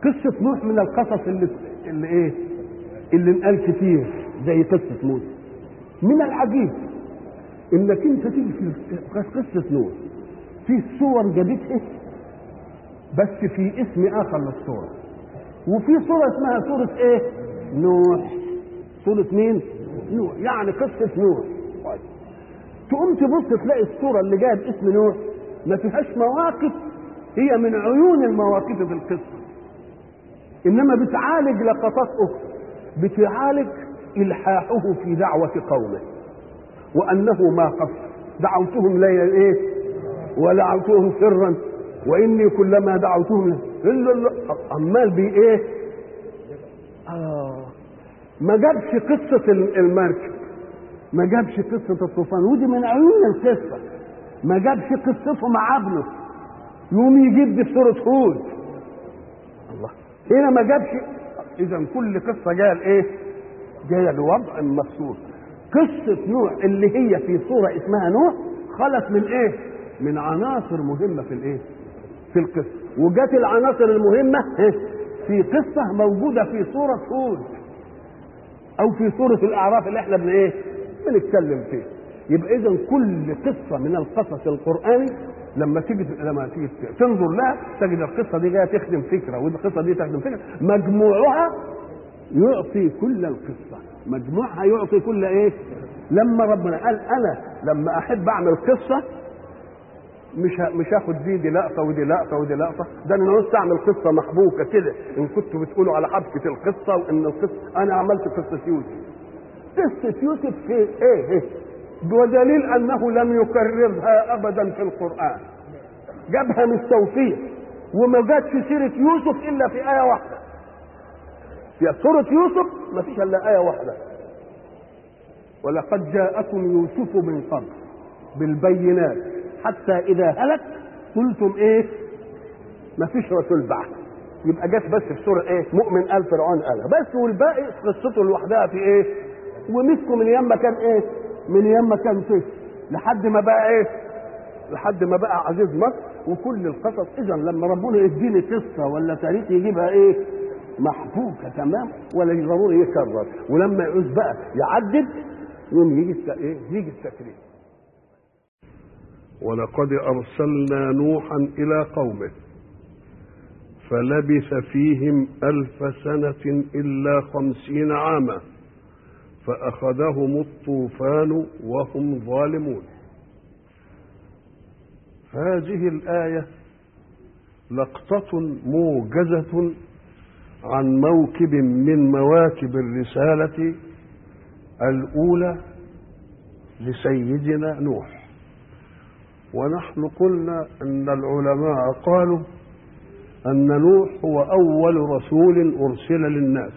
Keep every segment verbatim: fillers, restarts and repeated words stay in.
قصة نوح من القصص اللي اللي ايه اللي انقال كتير زي قصة موسى. من العجيب انك انت تيجي في قصة نوح في صور جابتها بس في اسم اخر للصورة، وفي صورة اسمها صورة ايه؟ نوح. صورة مين؟ نوح، يعني قصة نوح. تقوم تبص تلاقي الصورة اللي جايه باسم نوح ما فيهاش مواقف هي من عيون المواقف في القصة، انما بتعالج لقطات اخرى، بتعالج الحاحه في دعوة قومه وانه ما قصر دعوتهم ليلا ايه ودعوتهم سرا واني كلما دعوتهم الا عمال بي ايه اه ما جابش قصة المركب، ما جابش قصة الطوفان، ودي من عيون القصة. ما جابش قصته مع ابنه، يوم يجيب دي في سورة هود. الله، هنا ما جابش. اذا كل قصة جايه لايه؟ جايه لوضع مخصوص. قصة نوح اللي هي في صورة اسمها نوح خلت من ايه؟ من عناصر مهمة في الايه؟ في القصة. وجات العناصر المهمة في قصة موجودة في سورة هود او في سورة الاعراف اللي احنا بن ايه؟ بنتكلم فيه. يبقى اذا كل قصة من القصص القرآني لما تيجي لما تيجي تنظر لها تجد القصة دي جايه تخدم فكرة والقصة دي تخدم فكرة، مجموعها يعطي كل القصة، مجموعها يعطي كل ايه؟ لما ربنا قال انا لما احب اعمل قصة مش مش هاخد دي دي لقطة ودي لقطة ودي لقطة، ده انا عاوز اعمل قصة محبوكة كده. ان كنتوا بتقولوا على حبكة القصة وان القصة، انا عملت قصة يوسف. قصة يوسف في ايه؟ ايه؟ بدليل انه لم يكررها ابدا في القرآن، جابها مستوفية وما جاتش سيرة يوسف الا في آية واحدة. في سورة يوسف ما فيش الا آية واحدة، ولقد جاءكم يوسف من قبل بالبينات حتى إذا هلك قلتم إيه؟ ما فيش رسول بعد. يبقى جت بس في سورة إيه؟ مؤمن قال فرعون قالها بس، والباقي قصته لوحدها في إيه؟ ومسكوا من يما كان إيه؟ من يما كان طفل لحد ما بقى إيه؟ لحد ما بقى عزيز مصر. وكل القصص إذا لما ربنا يديني قصة ولا تاريخ يجيبها إيه؟ محبوكة تمام، ولا ضروري يكرر. ولما يعوز بقى يعدد يوم يجي إيه؟ يجي التكريم. ولقد أرسلنا نوحا إلى قومه فلبث فيهم ألف سنة إلا خمسين عاما فأخذهم الطوفان وهم ظالمون. هذه الآية لقطة موجزة عن موكب من مواكب الرسالة الأولى لسيدنا نوح. ونحن قلنا أن العلماء قالوا أن نوح هو أول رسول أرسل للناس،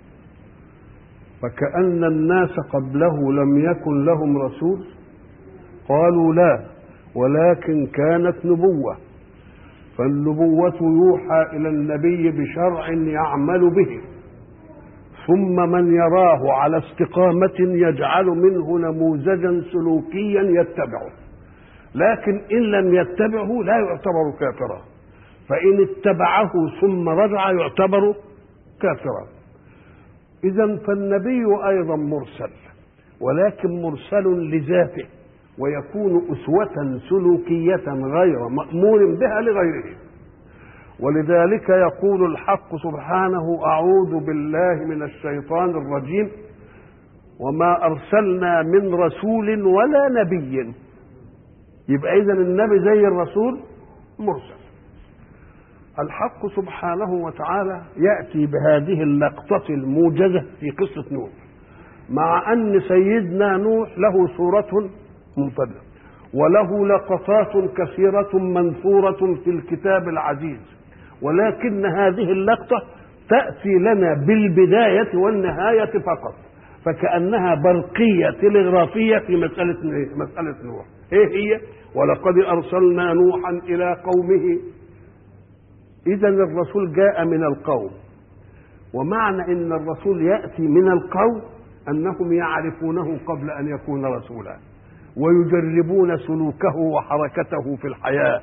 فكأن الناس قبله لم يكن لهم رسول. قالوا لا، ولكن كانت نبوة، فالنبوة يوحى إلى النبي بشرع يعمل به، ثم من يراه على استقامة يجعل منه نموذجا سلوكيا يتبعه، لكن إن لم يتبعه لا يعتبر كافرا، فإن اتبعه ثم رجع يعتبر كافرا. إذن فالنبي أيضا مرسل، ولكن مرسل لذاته، ويكون أسوة سلوكية غير مأمور بها لغيره. ولذلك يقول الحق سبحانه: أعوذ بالله من الشيطان الرجيم، وما أرسلنا من رسول ولا نبي. يبقى إذن النبي زي الرسول مرسل. الحق سبحانه وتعالى يأتي بهذه اللقطة الموجزة في قصة نوح، مع أن سيدنا نوح له صورة منفردة وله لقطات كثيرة منثورة في الكتاب العزيز، ولكن هذه اللقطة تأتي لنا بالبداية والنهاية فقط، فكأنها برقية تلغرافية في مسألة مسألة نوح. إيه هي؟ ولقد أرسلنا نوحا إلى قومه. إذن الرسول جاء من القوم، ومعنى إن الرسول يأتي من القوم أنهم يعرفونه قبل أن يكون رسولا، ويجربون سلوكه وحركته في الحياة،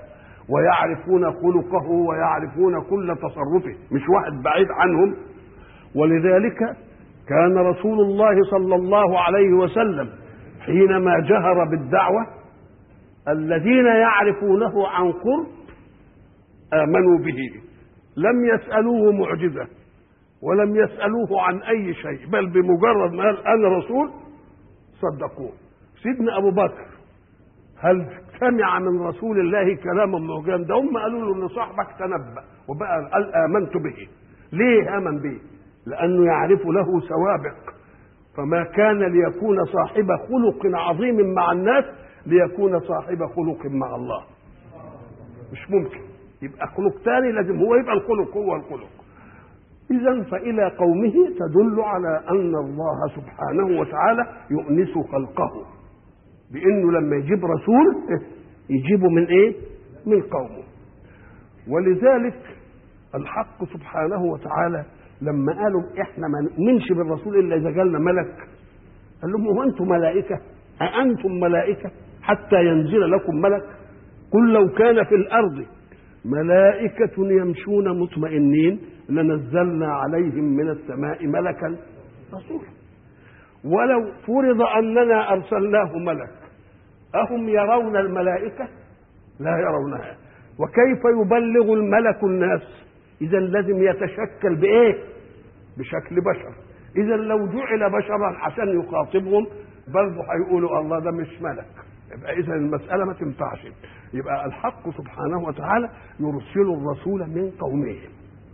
ويعرفون خلقه ويعرفون كل تصرفه، مش واحد بعيد عنهم. ولذلك كان رسول الله صلى الله عليه وسلم حينما جهر بالدعوة الذين يعرفونه عن قرب آمنوا به، لم يسألوه معجزة ولم يسألوه عن أي شيء، بل بمجرد ما قال أنا رسول صدقوه. سيدنا أبو بكر هل سمع من رسول الله كلاما معجزا؟ ده هم قالوا له ان صاحبك تنبأ وبقى قال آمنت به. ليه آمن به؟ لأنه يعرف له سوابق، فما كان ليكون صاحب خلق عظيم مع الناس ليكون صاحب خلق مع الله. مش ممكن يبقى خلق تاني، لازم هو يبقى الخلق هو الخلق. إذن فإلى قومه تدل على أن الله سبحانه وتعالى يؤنس خلقه بأنه لما يجيب رسول يجيبه من إيه؟ من قومه. ولذلك الحق سبحانه وتعالى لما قالوا إحنا ما نؤمنش بالرسول إلا إذا جالنا ملك، قال لهم هو أنتم ملائكة؟ أأنتم ملائكة حتى ينزل لكم ملك؟ قل لو كان في الأرض ملائكة يمشون مطمئنين لنزلنا عليهم من السماء ملكا رسولا. ولو فرض أننا أرسلناه ملك أهم يرون الملائكة؟ لا يرونها. وكيف يبلغ الملك الناس؟ إذا لازم يتشكل بإيه؟ بشكل بشر. إذا لو جعل بشرا عشان يخاطبهم برضه هيقولوا الله ده مش ملك. يبقى إذا المسألة ما تنفعش. يبقى الحق سبحانه وتعالى يرسل الرسول من قومهم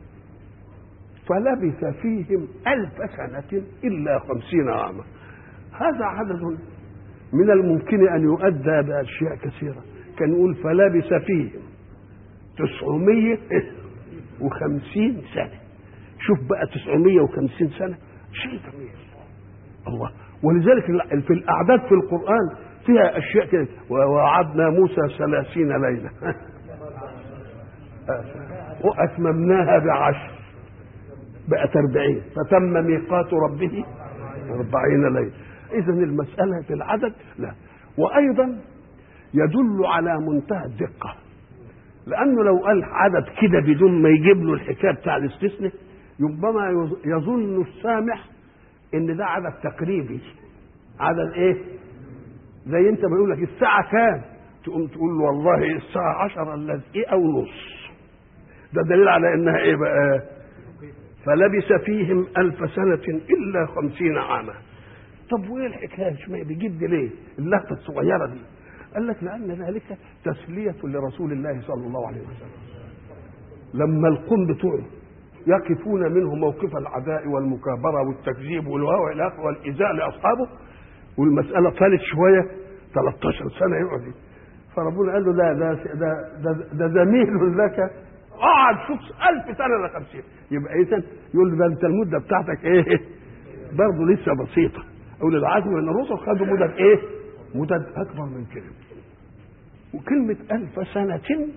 فلبث فيهم ألف سنة إلا خمسين عاما. هذا عدد من الممكن أن يؤدى بأشياء كثيرة. كان يقول فلبث فيهم تسعمية وخمسين سنة. شوف بقى تسعمية وخمسين سنة شيء جميل الله. ولذلك في الأعداد في القرآن فيها أشياء كده. ووعدنا موسى ثلاثين ليلة وأتممناها بعشر بقت أربعين فتم ميقات ربه أربعين ليلة. إذن المسألة في العدد لا. وأيضا يدل على منتهى الدقة، لأنه لو قال عدد كده بدون ما يجيب له الحكاية بتاع الاستثناء ربما يظن السامع إن ده عدد تقريبي. عدد إيه؟ زي أنت بيقول لك الساعة كام؟ تقوم تقول له والله الساعة عشرة إلا دقيقة ونص. ده دليل على إنها إيه بقى؟ فلبث فيهم ألف سنة إلا خمسين عاما. طب وإيه الحكاية؟ ما بيجيب دي ليه؟ اللهفة الصغيرة دي. قال لك لأن ذلك تسلية لرسول الله صلى الله عليه وسلم. لما القوم بتوعه يقفون منه موقف العداء والمكابرة والتكذيب والإلاف والإيذاء لأصحابه والمسألة طالت شوية ثلاثة عشر سنة يقعد، فربنا قال له لا ده ده ده, ده زميل لك قعد شوف ألف سنة إلى خمسين. يبقى إذا يقول له ده أنت المدة بتاعتك إيه؟ برضه لسه بسيطة. أولي العزم من الرسل خدوا مدة إيه؟ مدة أكبر من كده. وكلمة ألف سنة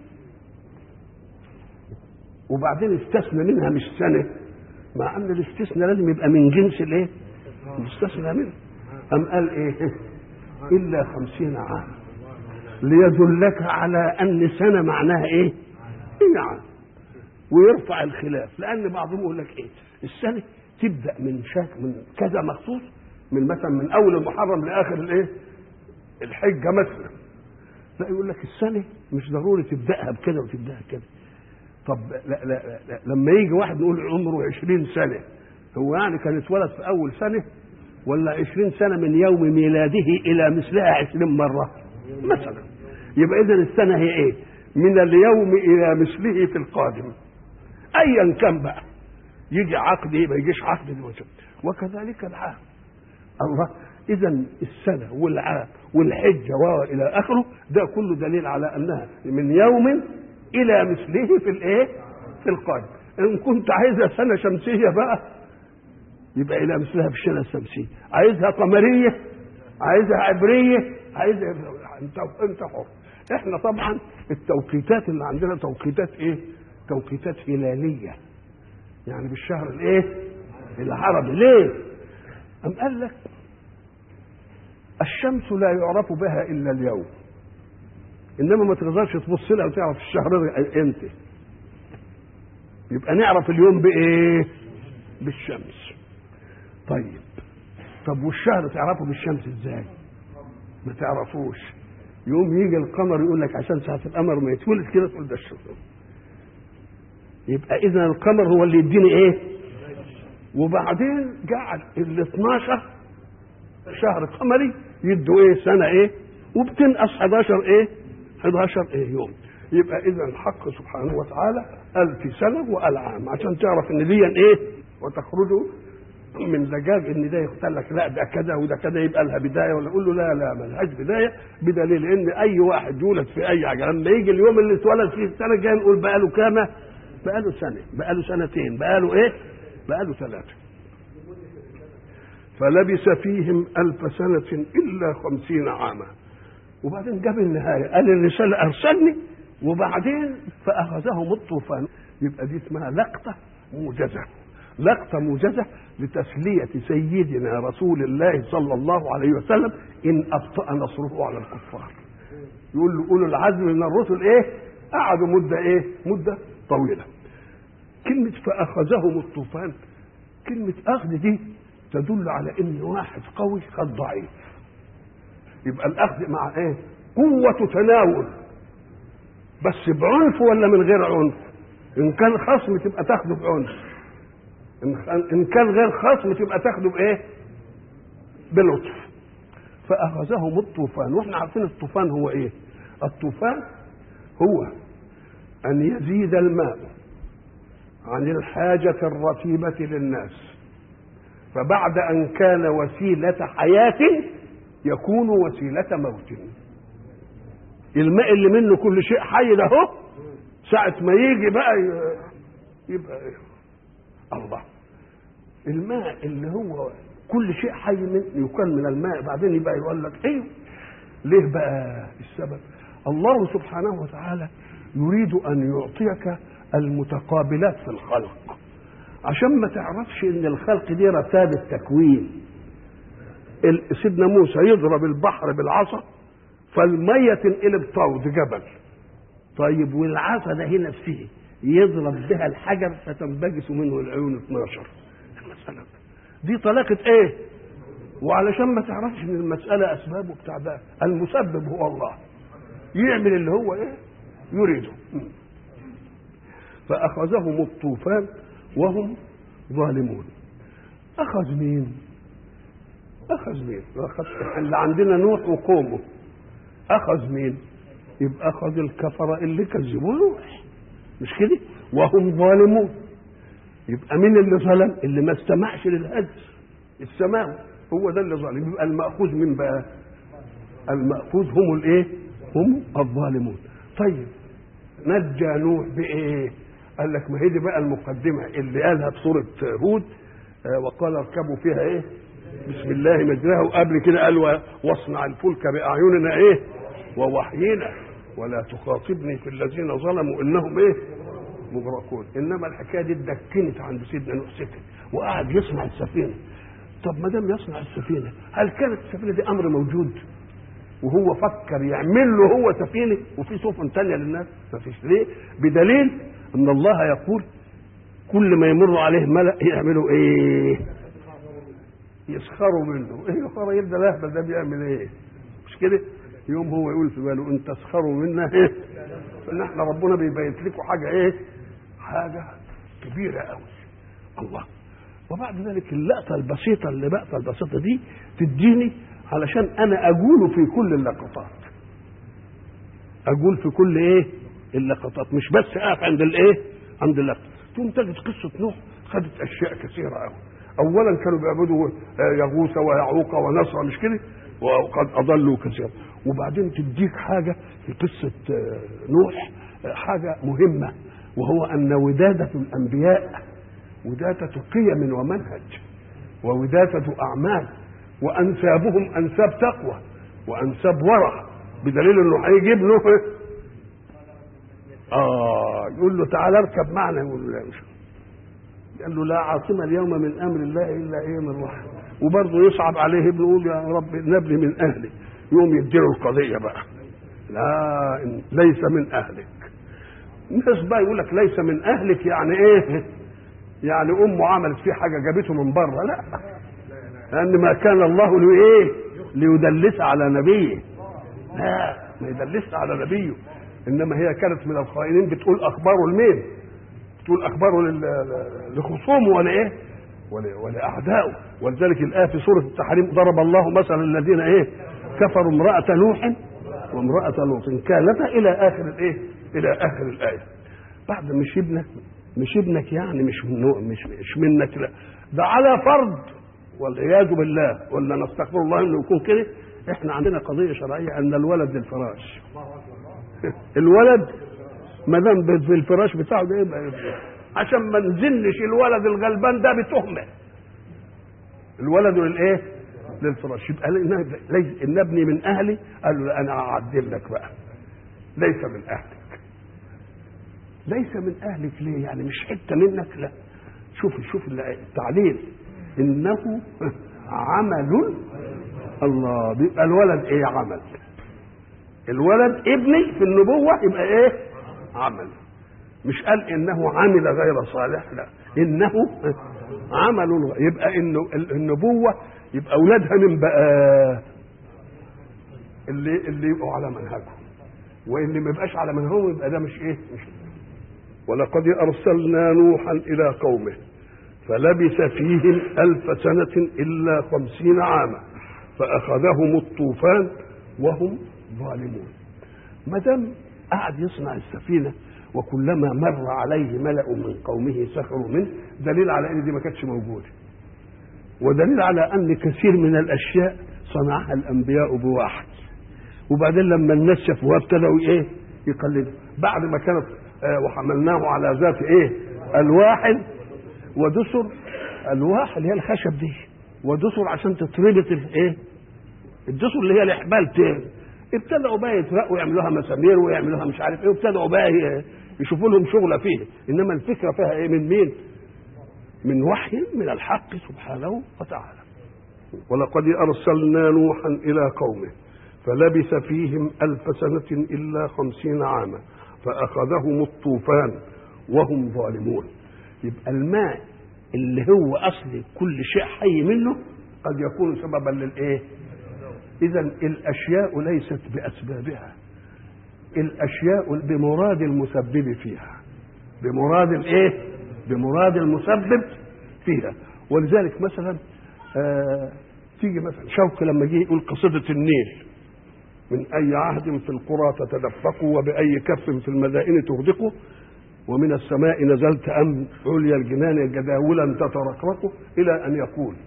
وبعدين استثنى منها مش سنة، مع أن الاستثناء لازم يبقى من جنس الإيه؟ مستثنى منه. أم قال إيه؟ إلا خمسين عام ليدلك على أن سنة معناها إيه؟ نعم. ويرفع الخلاف، لأن بعضهم يقول لك إيه؟ السنة تبدأ من شاك من كذا مخصوص، من مثلا من أول المحرم لآخر الإيه؟ الحجة مثلا. لا يقول لك السنة مش ضروري تبدأها بكذا وتبدأها كذا. طب لا لا لا لا. لما يجي واحد نقول عمره عشرين سنة، هو يعني كان اتولد في أول سنة ولا عشرين سنة من يوم ميلاده إلى مثلها عشرين مرة مثلا؟ يبقى إذن السنة هي إيه؟ من اليوم إلى مثله في القادم أيا كان بقى، يجي عقد ما يجيش عقد الوجب. وكذلك العام الله. إذن السنة والعام والحجة وإلى آخره ده كله دليل على أنها من يوم إلى مثله في الإيه؟ في القادم. إن كنت عايزها سنة شمسية بقى يبقى إلى مثلها في السنة الشمسية، عايزها قمرية، عايزها عبرية، عايزها أنت أنت حر. إحنا طبعا التوقيتات اللي عندنا توقيتات إيه؟ توقيتات هلالية، يعني بالشهر الإيه؟ العربي. ليه؟ أم قال لك الشمس لا يعرف بها إلا اليوم، انما ما تقدرش تبص لها وتعرف الشهر امتى. يبقى نعرف اليوم بايه؟ بالشمس. طيب طب والشهر تعرفه بالشمس ازاي؟ ما تعرفوش. يوم يجي القمر يقول لك عشان ساعة القمر ما يتولد كده تقول ده الشهر. يبقى اذا القمر هو اللي يديني ايه؟ وبعدين جعل ال اتناشر شهر قمري يدوا ايه؟ سنة ايه؟ وبتنقص حداشر ايه؟ حداشر ايه يوم. يبقى اذا الحق سبحانه وتعالى قال في سنة وقال عام عشان تعرف ان دي ايه؟ وتخرجوا من زجاج ان ده يقول لك لا ده كذا وده كذا يبقى لها بدايه، ولا اقول له لا لا ملهاش بدايه، بدليل ان اي واحد يولد في اي حاجه لما يجي اليوم اللي اتولد فيه السنه الجايه نقول بقى له كام؟ بقى له سنه، بقى له سنتين، بقى له ايه؟ بقى له ثلاثه. فلبث فيهم الف سنه الا خمسين عاما. وبعدين جاب النهايه قال الرساله ارسلني وبعدين فاخذهم الطوفان. يبقى دي اسمها لقطه موجزه، لقطة موجزة لتسلية سيدنا رسول الله صلى الله عليه وسلم إن أبطأ نصره على الكفار. يقول له أولو العزم من الرسل إيه؟ قعدوا مدة إيه؟ مدة طويلة. كلمة فأخذهم الطوفان، كلمة أخذ دي تدل على إن واحد قوي خد ضعيف. يبقى الأخذ مع إيه؟ قوة تناول، بس بعنف ولا من غير عنف؟ إن كان خصم تبقى تاخده بعنف، إن كان غير خصم تبقى تاخده بإيه؟ بلطف. فأخذهم الطوفان. وإحنا عارفين الطوفان هو إيه؟ الطوفان هو أن يزيد الماء عن الحاجة الرتيبة للناس، فبعد أن كان وسيلة حياة يكون وسيلة موت. الماء اللي منه كل شيء حي ده هو ساعة ما يجي بقى يبقى إيه؟ الله. الماء اللي هو كل شيء حي من يكون من الماء بعدين يبقى يقول لك ايه؟ ليه بقى السبب؟ الله سبحانه وتعالى يريد ان يعطيك المتقابلات في الخلق عشان ما تعرفش ان الخلق دي رتاب التكوين. سيدنا موسى يضرب البحر بالعصا فالميه تنقلب طود جبل. طيب والعصا ده هنا نفسه يضرب بها الحجر فتنبجس منه العيون اتناشر. المسألة دي طلاقة ايه؟ وعلشان ما تعرفش ان المسألة اسبابه بتاع ده، المسبب هو الله يعمل اللي هو ايه؟ يريده. فأخذهم الطوفان وهم ظالمون. أخذ مين؟ أخذ مين؟ أخذ اللي عندنا نوح وقومه. أخذ مين؟ يبقى أخذ الكفرة اللي كذبوا نوح، مش كده؟ وهم ظالمون. يبقى مين اللي ظلم؟ اللي ما استمعش للهدي السماوي، هو ده اللي ظالم. يبقى المأخوذ من بقى المأخوذ هم الايه؟ هم الظالمون. طيب نجى نوح بايه؟ قال لك ما هي دي بقى المقدمه اللي قالها في سوره هود، وقال اركبوا فيها ايه؟ بسم الله مجراها. وقبل كده قال واصنع الفلك باعيننا ايه؟ ووحينا ولا تخاطبني في الذين ظلموا انهم ايه؟ مغرقون. انما الحكايه دي اتدكنت عند سيدنا نوح سكت وقعد يصنع السفينه. طب ما دام يصنع السفينه، هل كانت السفينه دي امر موجود وهو فكر يعمل له هو سفينه وفي سفن ثانيه للناس؟ ما فيش. ليه؟ بدليل ان الله يقول كل ما يمر عليه ملأ يعملوا ايه؟ يسخروا منه. ايه يا راجل ده الاهبل ده بيعمل ايه؟ مش كده؟ يوم هو يقول في باله ان تسخروا منا ايه؟ فان احنا ربنا بيبيت لكم حاجه ايه؟ حاجه كبيره قوي. الله. وبعد ذلك اللقطه البسيطه اللي بقطه البسيطه دي تديني علشان انا اقول في كل اللقطات، اقول في كل ايه؟ اللقطات، مش بس اقف عند الايه؟ عند اللقطه. ثم تجد قصه نوح خدت اشياء كثيره قوي. اولا كانوا بيعبدوا يغوث ويعوق ونصر، مش كده؟ وقد اضلوا كثيرا. وبعدين تديك حاجه في قصه نوح حاجه مهمه، وهو ان وداده الانبياء وداده قيم ومنهج ووداده اعمال، وانسابهم انساب تقوى وانساب ورع، بدليل انه هيجيب له اه يقول له تعال اركب معنا، يقول له لا مش. قال له لا عاصم اليوم من امر الله الا ايه؟ من رحمه. وبرضه يصعب عليه ابنه يقول يا رب نبلي من اهلي، يقوم يديله القضيه بقى. لا ليس من اهلك. الناس بقى يقول لك ليس من اهلك يعني ايه؟ يعني امه عملت فيه حاجه جابته من بره. لا، لان ما كان الله لايه؟ ليدلس على نبيه. لا، ما يدلس على نبيه، انما هي كانت من الخائنين بتقول اخباره لمين؟ بتقول اخباره لخصومه ولا ايه؟ ولاعدائه. ولذلك الايه في سوره التحريم ضرب الله مثلا الذين ايه؟ كفروا امراه نوح وامراه لوط كانتا الى اخر الايه؟ الى اخر الايه. بعد مش ابنك، مش ابنك يعني مش من مش مش منك، لا ده على فرض والعياذ بالله، ولا نستغفر الله انه يكون كده. احنا عندنا قضيه شرعيه ان الولد للفراش. الولد ما دام في الفراش بتاعه ده يبقى عشان ما نزلش الولد الغلبان ده بتهمه. الولد للايه؟ للفراش. يبقى ان ابني من اهلي، قال له انا اعدل لك بقى ليس من اهلك. ليس من اهلك ليه؟ يعني مش حته منك. لا، شوف شوف التعليل، انه عمل الله. بيبقى الولد ايه؟ عمل. الولد ابني في النبوه يبقى ايه؟ عمل. مش قال انه عمل غير صالح، لا، انه عمل. يبقى انه النبوه يبقى اولادها من بقى اللي اللي يبقوا على منهجهم، واللي ما يبقاش على منهجهم يبقى ده مش ايه؟ مش. ولقد ارسلنا نوحا الى قومه فلبث فيهم الف سنه الا خمسين عاما فاخذهم الطوفان وهم ظالمون. ما دام قعد يصنع السفينه وكلما مر عليه ملأ من قومه سخروا منه، دليل على ان دي ما كانتش موجوده، ودليل على ان كثير من الاشياء صنعها الانبياء بواحد، وبعدين لما الناس شافوها ابتدوا ايه؟ يقلدوا. بعد ما كانت آه وحملناه على ذات ايه؟ الواح ودسر. الواح اللي هي الخشب دي، ودسر عشان تتربط الايه؟ الدسر اللي هي الاحبال. ابتدأوا بقى يترقوا يعملوها مسامير ويعملوها مش عارف ايه، وابتدأوا بقى يشوفوا لهم شغله فيه. انما الفكره فيها ايه؟ من مين؟ من وحي من الحق سبحانه وتعالى. ولقد ارسلنا نوحا الى قومه فلبث فيهم الف سنه الا خمسين عاما فاخذهم الطوفان وهم ظالمون. يبقى الماء اللي هو اصل كل شيء حي منه قد يكون سببا للايه؟ إذا الأشياء ليست بأسبابها، الأشياء بمراد المسبب فيها، بمراد الإيه؟ بمراد المسبب فيها. ولذلك مثلا آه تيجي مثلا شوقي لما جه يقول قصيدة النيل: من أي عهد في القرى تتدفقوا وبأي كف في المدائن تغدقوا ومن السماء نزلت أم عليا الجنان جداولا تترقرقوا، إلى أن يقول: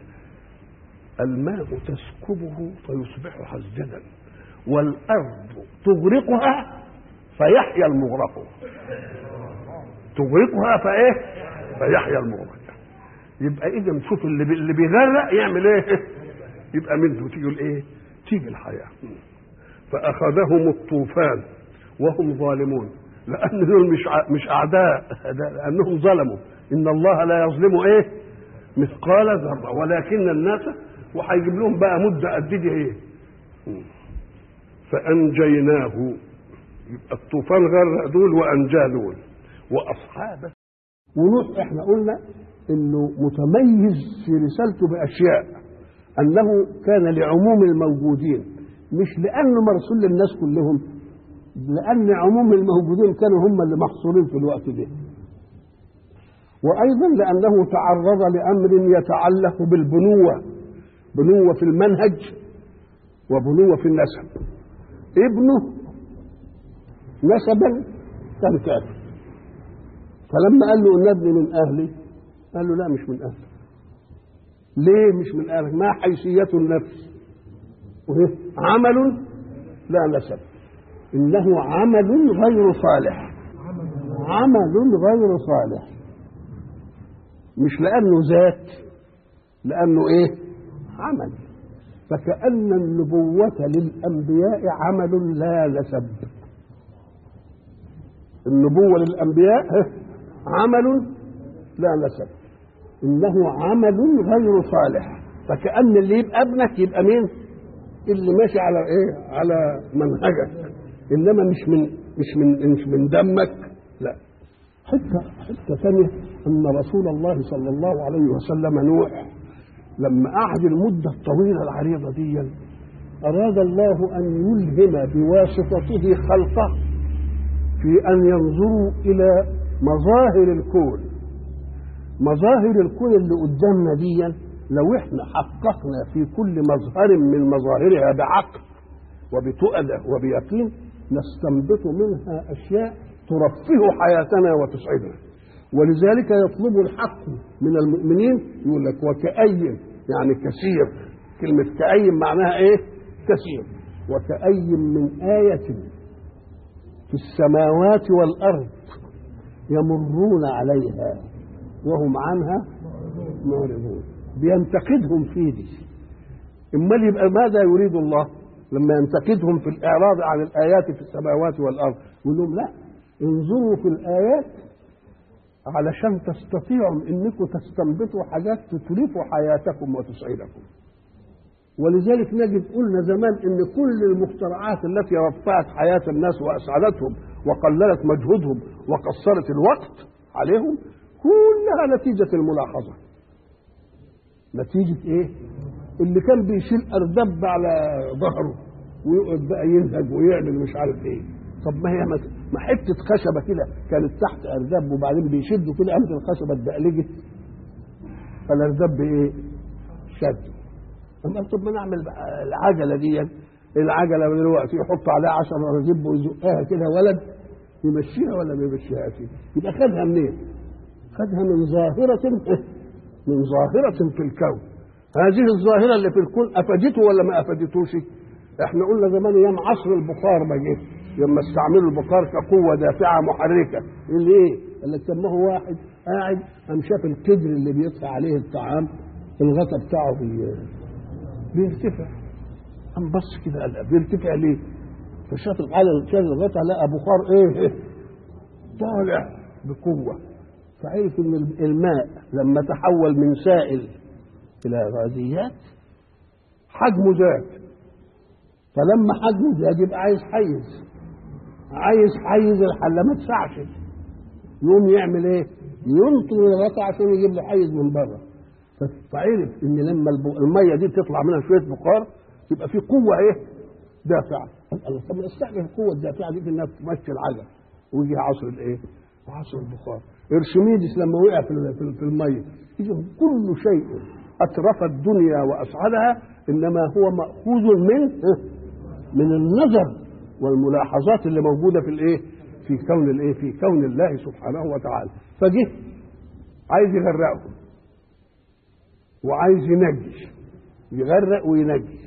الماء تسكبه فيصبح حزنا والأرض تغرقها فيحيا المغرق. تغرقها فإيه؟ فيحيا المغرق. يبقى إذا شوف اللي اللي بيغرق يعمل إيه؟ يبقى منه تيجي الإيه؟ تيجي الحياة. فأخذهم الطوفان وهم ظالمون، لأن دول مش مش أعداء، لأنهم ظلموا. إن الله لا يظلم إيه؟ مثقال ذرة ولكن الناس، وهيجيب لهم بقى مده قد دي ايه؟ فانجيناه. يبقى الطوفان غرق دول وانجاه دول واصحابه. ونوح احنا قلنا انه متميز في رسالته باشياء، انه كان لعموم الموجودين، مش لانه مرسول للناس كلهم، لان عموم الموجودين كانوا هم اللي محصورين في الوقت ده. وايضا لانه تعرض لامر يتعلق بالبنوه، بنوة في المنهج وبنوة في النسب. ابنه نسبا كان كافر، فلما قال له ان ابني من اهلي قال له لا مش من اهلك. ليه مش من اهلك؟ ما حيثية النفس؟ عمل لا نسب، انه عمل غير صالح. عمل غير صالح، مش لانه ذات، لانه ايه؟ عمل. فكأن النبوة للأنبياء عمل لا نسب. النبوة للأنبياء عمل لا نسب، إنه عمل غير صالح. فكأن اللي يبقى ابنك يبقى مين؟ اللي ماشي على إيه؟ على منهجك. انما مش من مش من مش من دمك، لا. حتى حتى ثانيه ان رسول الله صلى الله عليه وسلم نوح لما قعد المده الطويله العريضه دي اراد الله ان يلهم بواسطته خلقه في ان ينظروا الى مظاهر الكون. مظاهر الكون اللي قدامنا دي لو احنا حققنا في كل مظهر من مظاهرها بعقل وبتؤدة وبيقين نستنبط منها اشياء ترفه حياتنا وتسعدنا. ولذلك يطلب الحق من المؤمنين، يقول لك وكأي، يعني كثير. كلمة كأي معناها ايه؟ كثير. وكأي من آية في السماوات والأرض يمرون عليها وهم عنها معرضون. بينتقدهم في دي. امال يبقى ماذا يريد الله لما ينتقدهم في الاعراض عن الايات في السماوات والارض؟ يقول لهم لا، انظروا في الايات علشان تستطيعوا انكم تستنبطوا حاجات تتلف حياتكم وتسعدكم. ولذلك نجد قلنا زمان ان كل المخترعات التي رفعت حياه الناس واسعدتهم وقللت مجهودهم وقصرت الوقت عليهم كلها نتيجه الملاحظه. نتيجه ايه؟ اللي كان بيشيل اردب على ظهره ويقعد بقى ينهج ويعمل مش عارف ايه. طب ما هي ما حته خشبه كده كانت تحت اردب وبعدين بيشدوا كده قامت الخشبه اتدقلجت فالاردب ايه؟ شد. اما طب ما نعمل بقى العجله دي، العجله دلوقتي يحط عليها عشرة اردب ويزقها كده ولد يمشيها ولا ما يمشيها فيه؟ يبقى خدها منين؟ خدها من ظاهره من ظاهره في الكون. هذه الظاهره اللي في الكون افادته ولا ما افادتوش؟ احنا قلنا زمان ايام عصر البخار ما جه لما استعملوا البخار كقوه دافعه محركه. اللي ايه؟ قال لك طب ما هو واحد قاعد قام شاف القدر اللي بيطفى عليه الطعام الغطا بتاعه بي... بيرتفع. قام بص كده قال بيرتفع ليه؟ فشاف العلل شال الغطا لقى بخار ايه؟ طالع بقوه. فعرف ان الماء لما تحول من سائل الى غازيات حجمه زاد. فلما حجمه زاد يبقى عايز حيز، عايز حيز الحله ما تسعش، يقوم يعمل ايه؟ ينطر الغطا عشان يجيب له حيز من بره. فعرف ان لما الميه دي تطلع منها شويه بخار يبقى في قوه ايه؟ دافعه. الله طب نستعمل القوه الدافعه دي في انها تمشي العجل ويجي عصر الايه؟ عصر البخار. ارشميدس لما وقع في في الميه، اذا كل شيء اترف الدنيا واسعدها انما هو ماخوذ من من النظر والملاحظات اللي موجوده في الايه؟ في كون الايه؟ في كون الله سبحانه وتعالى. فجه عايز يغرقهم وعايز ينجي، يغرق وينجي،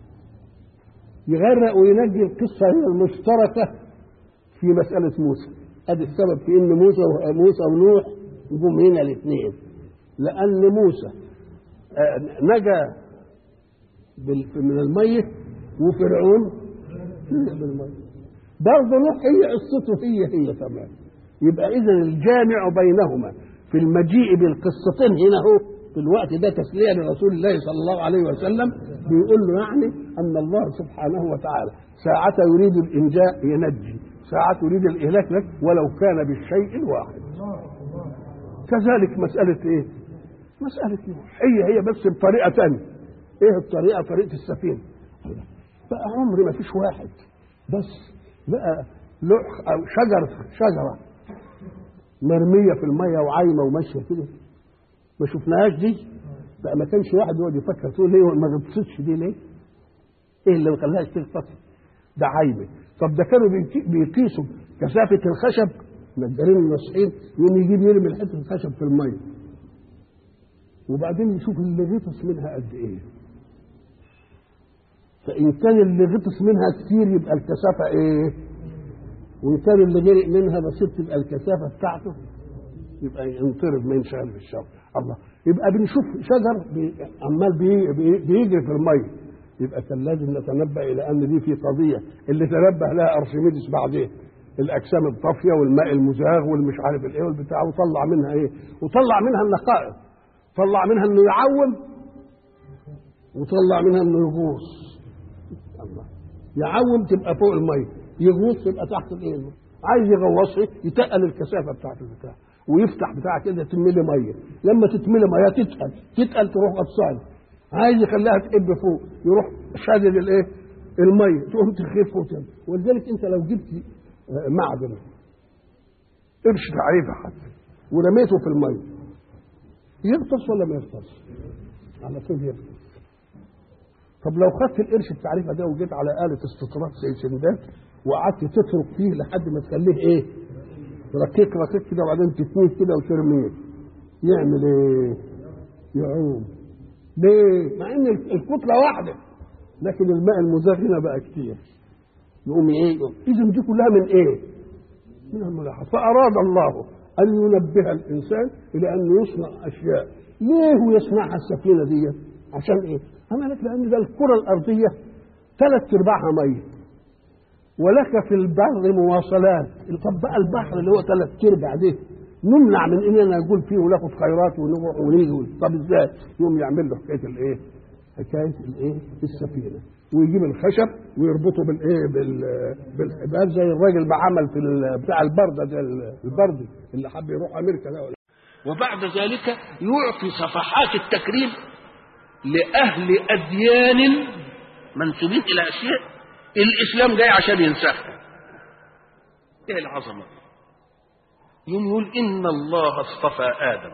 يغرق وينجي. القصه هي المشتركه في مساله موسى. ادي السبب في ان موسى موسى ونوح جم هنا الاثنين، لان موسى نجا من الميه وفرعون بالميه. برضه نوح هي قصته هي هي تمام. يبقى اذا الجامع بينهما في المجيء بالقصتين هنا هو في الوقت ده تسليه لرسول الله صلى الله عليه وسلم، بيقول له يعني ان الله سبحانه وتعالى ساعة يريد الانجاء ينجي، ساعة يريد الاهلاك لك ولو كان بالشيء الواحد. كذلك مسألة ايه؟ مسألة نوح هي هي بس بطريقة ثانية. ايه الطريقة؟ طريقة السفينة. بقى عمر ما فيش واحد بس بقى لوح او شجر شجرة مرمية في المية وعايمة وماشية كده ما شفناهاش دي. بقى ما كانش واحد يقعد يفكر تقول ليه ما غطستش دي ليه؟ ايه اللي ما خلاهاش تغطس؟ ده عايمة. طب ده كانوا بيقيسوا كثافة الخشب نجارين الناصحين يوم يجيب يرمي الحته الخشب في الميه وبعدين يشوف اللي غطس منها قد ايه. فان كان اللي غطس منها كتير يبقى الكثافه ايه؟ وان كان اللي غرق منها بسيط تبقى الكثافه بتاعته يبقى ينطرد ما ينشغل بالشر. الله، يبقى بنشوف شجر بي عمال بي بي بيجري في الميه، يبقى كان لازم نتنبه الى ان دي في قضيه اللي تنبه لها ارشميدس بعدين، الاجسام الطافيه والماء المزاغ والمش عارف الايه والبتاع، وطلع منها ايه؟ وطلع منها النقائص، طلع منها انه يعوم وطلع منها انه يغوص. الله، يعوم تبقى فوق الميه يغوص يبقى تحت الايه، عايز يغوصه يتقل الكثافه بتاعت البتاع ويفتح بتاع كده تملي ميه، لما تتملي ميه تتقل تتقل تروح غطسان، عايز يخليها تقب فوق يروح شادد الايه الميه تقوم تخف وتم. ولذلك انت لو جبت معدن قرش تعريفه حتى ورميته في الميه يغطس ولا ما يغطس؟ على طول يغطس. طب لو خدت القرش التعريفه ده وجيت على آلة استطراد زي سندات وقعدت تترك فيه لحد ما تخليه ايه؟ ركيك ركيك كده وبعدين تتنيه كده وترميه، يعمل ايه؟ يعوم. ليه؟ مع ان الكتله واحده لكن الماء المزاج هنا بقى كتير، يقوم ايه؟ اذا دي كلها من ايه؟ من الملاحظه. فاراد الله ان ينبه الانسان الى انه يصنع اشياء. ليه هو يصنعها السفينه دي؟ عشان ايه؟ انا لك لان ده الكره الارضيه ثلاث ارباعها ميه ولك في البر مواصلات. طب بقى البحر اللي هو ثلاث ارباع ده نمنع من اننا نقول فيه وناخد خيرات ونروح ونيجي. طب ازاي؟ يقوم يعمل له حكايه الايه؟ حكايه الايه؟ السفينه، ويجيب الخشب ويربطه بالايه؟ بالحبال زي الراجل ما عمل في بتاع البرده ده البردي اللي حب يروح امريكا ده. وبعد ذلك يعطي صفحات التكريم لاهل اديان منسوبين الى اشياء الاسلام جاي عشان ينسخها. ايه العظمه؟ يوم يقول ان الله اصطفى ادم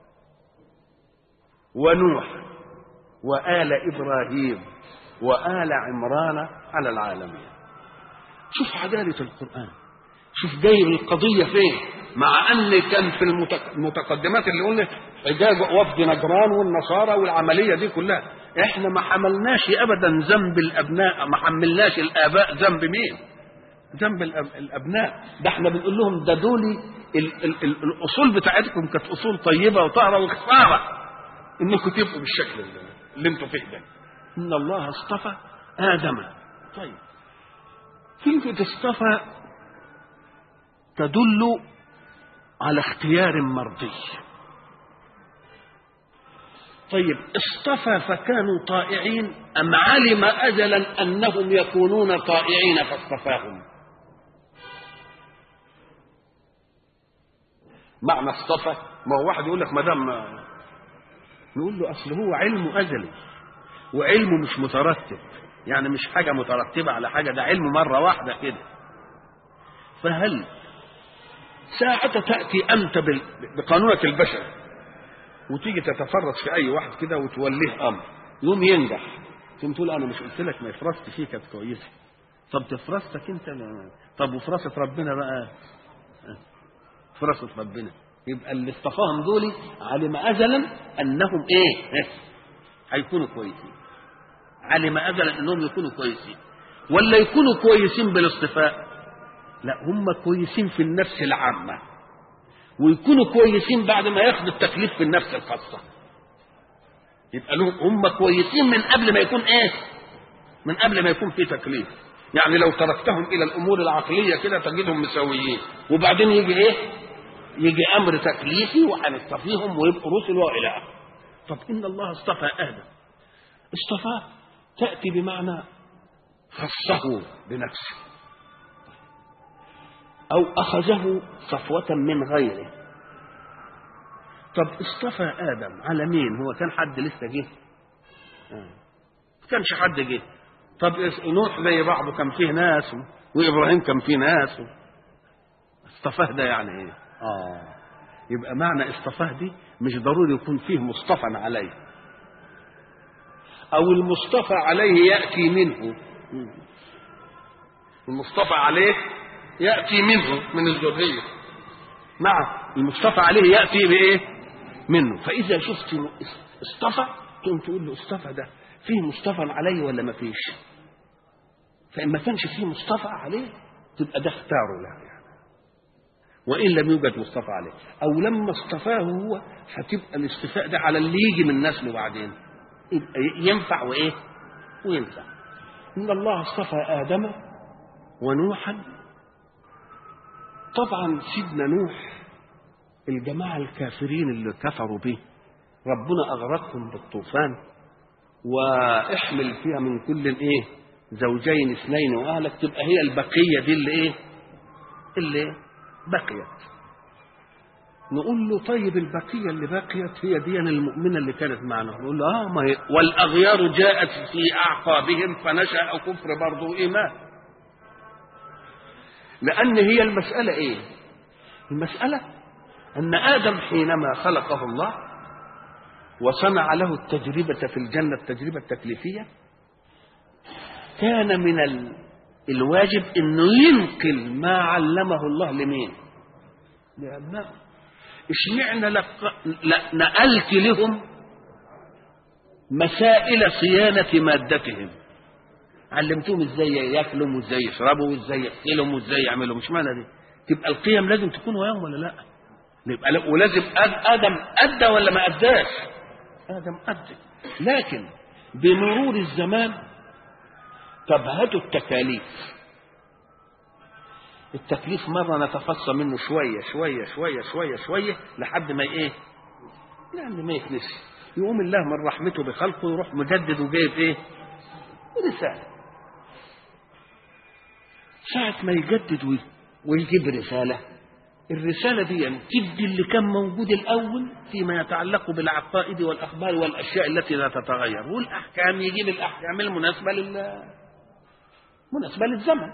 ونوح وآل ابراهيم وآل عمران على العالمين. شوف عداله القران، شوف جايب القضيه فين، مع ان كان في المتقدمات اللي قلنا حجاج وفد نجران والنصارى والعمليه دي كلها، احنا ما حملناش ابدا ذنب الابناء، ما حملناش الاباء ذنب مين؟ ذنب الابناء. ده احنا بنقول لهم ده دولي ال ال ال الاصول بتاعتكم كانت اصول طيبه وطاهره وخساره انكم تبقوا بالشكل اللي انتم فيه ده. ان الله اصطفى ادم. طيب كلمه اصطفى تدل على اختيار مرضي. طيب اصطفى فكانوا طائعين ام علم اجلا انهم يكونون طائعين فاصطفاهم؟ معنى اصطفى، ما هو واحد يقول لك ما دام، نقول له اصل هو علمه ازلي وعلمه مش مترتب، يعني مش حاجه مترتبه على حاجه، ده علم مره واحده كده. فهل ساعة تأتي أنت بقانونك البشري وتيجي تتفرس في أي واحد كده وتوليه أمر يوم ينجح، ثم تقول أنا مش قلت لك ما يفرست فيه كانت كويسة؟ طب تفرستك أنت، طب وفراسة ربنا بقى، فراسة ربنا يبقى اللي اصطفاهم دول علم أزلا أنهم إيه؟ هيكونوا كويسين. علم أزلا أنهم يكونوا كويسين، ولا يكونوا كويسين بالاصطفاء؟ لا، هم كويسين في النفس العامة ويكونوا كويسين بعد ما ياخدوا التكليف في النفس الخاصة. يبقى لهم هم كويسين من قبل ما يكون ايه؟ من قبل ما يكون في تكليف. يعني لو تركتهم الى الامور العقلية كده تجدهم مساويين، وبعدين يجي ايه؟ يجي امر تكليفي وهنصطفيهم ويبقوا رسل والى اخره. طب ان الله اصطفى ادم، اصطفاه تأتي بمعنى خصه بنفسه أو أخذه صفوة من غيره. طب اصطفى آدم على مين؟ هو كان حد لسه جه؟ آه. كانش حد جه. طب نوح زي بعضه كان فيه ناس، وإبراهيم كان فيه ناس. اصطفاه ده يعني إيه؟ آه يبقى معنى اصطفاه دي مش ضروري يكون فيه مصطفى عليه، أو المصطفى عليه يأتي منه. المصطفى عليه يأتي منه من الذرية. نعم، المصطفى عليه يأتي بإيه؟ منه. فإذا شفت اصطفى تقوم تقول له اصطفى ده فيه مصطفى عليه ولا ما فيش؟ فإن ما كانش فيه مصطفى عليه تبقى ده اختاره له يعني. وإن لم يوجد مصطفى عليه أو لما اصطفاه هو هتبقى الاصطفاء ده على اللي يجي من نسله بعدين ينفع وإيه؟ وينفع. إن الله اصطفى آدم ونوحا. طبعا سيدنا نوح الجماعة الكافرين اللي كفروا به ربنا أغرقهم بالطوفان واحمل فيها من كل ايه؟ زوجين اثنين واهلك، تبقى هي البقيه دي اللي ايه اللي بقيت. نقول له طيب البقيه اللي بقيت هي دي المؤمنه اللي كانت معنا. نقول له اه ما هي والاغيار جاءت في اعقابهم فنشا كفر برضه ايمان. لان هي المساله ايه؟ المساله ان ادم حينما خلقه الله وصنع له التجربه في الجنه التجربه التكليفيه، كان من ال... الواجب انه ينقل ما علمه الله لمين؟ لابنائه. اشمعنى لق... لا نقلت لهم مسائل صيانه مادتهم، علمتهم ازاي ياكلوا وازاي يشربوا وازاي يغسلوا وازاي يعملوا. مش معنى دي تبقى القيم لازم تكون وياهم ولا لا؟ يبقى لا. ولازم ادم ادى ولا ما اداش؟ ادم ادى، لكن بمرور الزمان تبهت التكاليف. التكليف مرة نتفصى منه شوية شوية شوية شوية شوية لحد ما ايه؟ يعني ما يكنسي. يقوم الله من رحمته بخلقه يروح مجدد وجايب ايه؟ رسالة. ساعة ما يجدد ويجيب رسالة، الرسالة دي يعني تدي اللي كان موجود الأول فيما يتعلق بالعقائد والأخبار والأشياء التي لا تتغير، والأحكام يجيب الأحكام المناسبة لل مناسبة للزمن.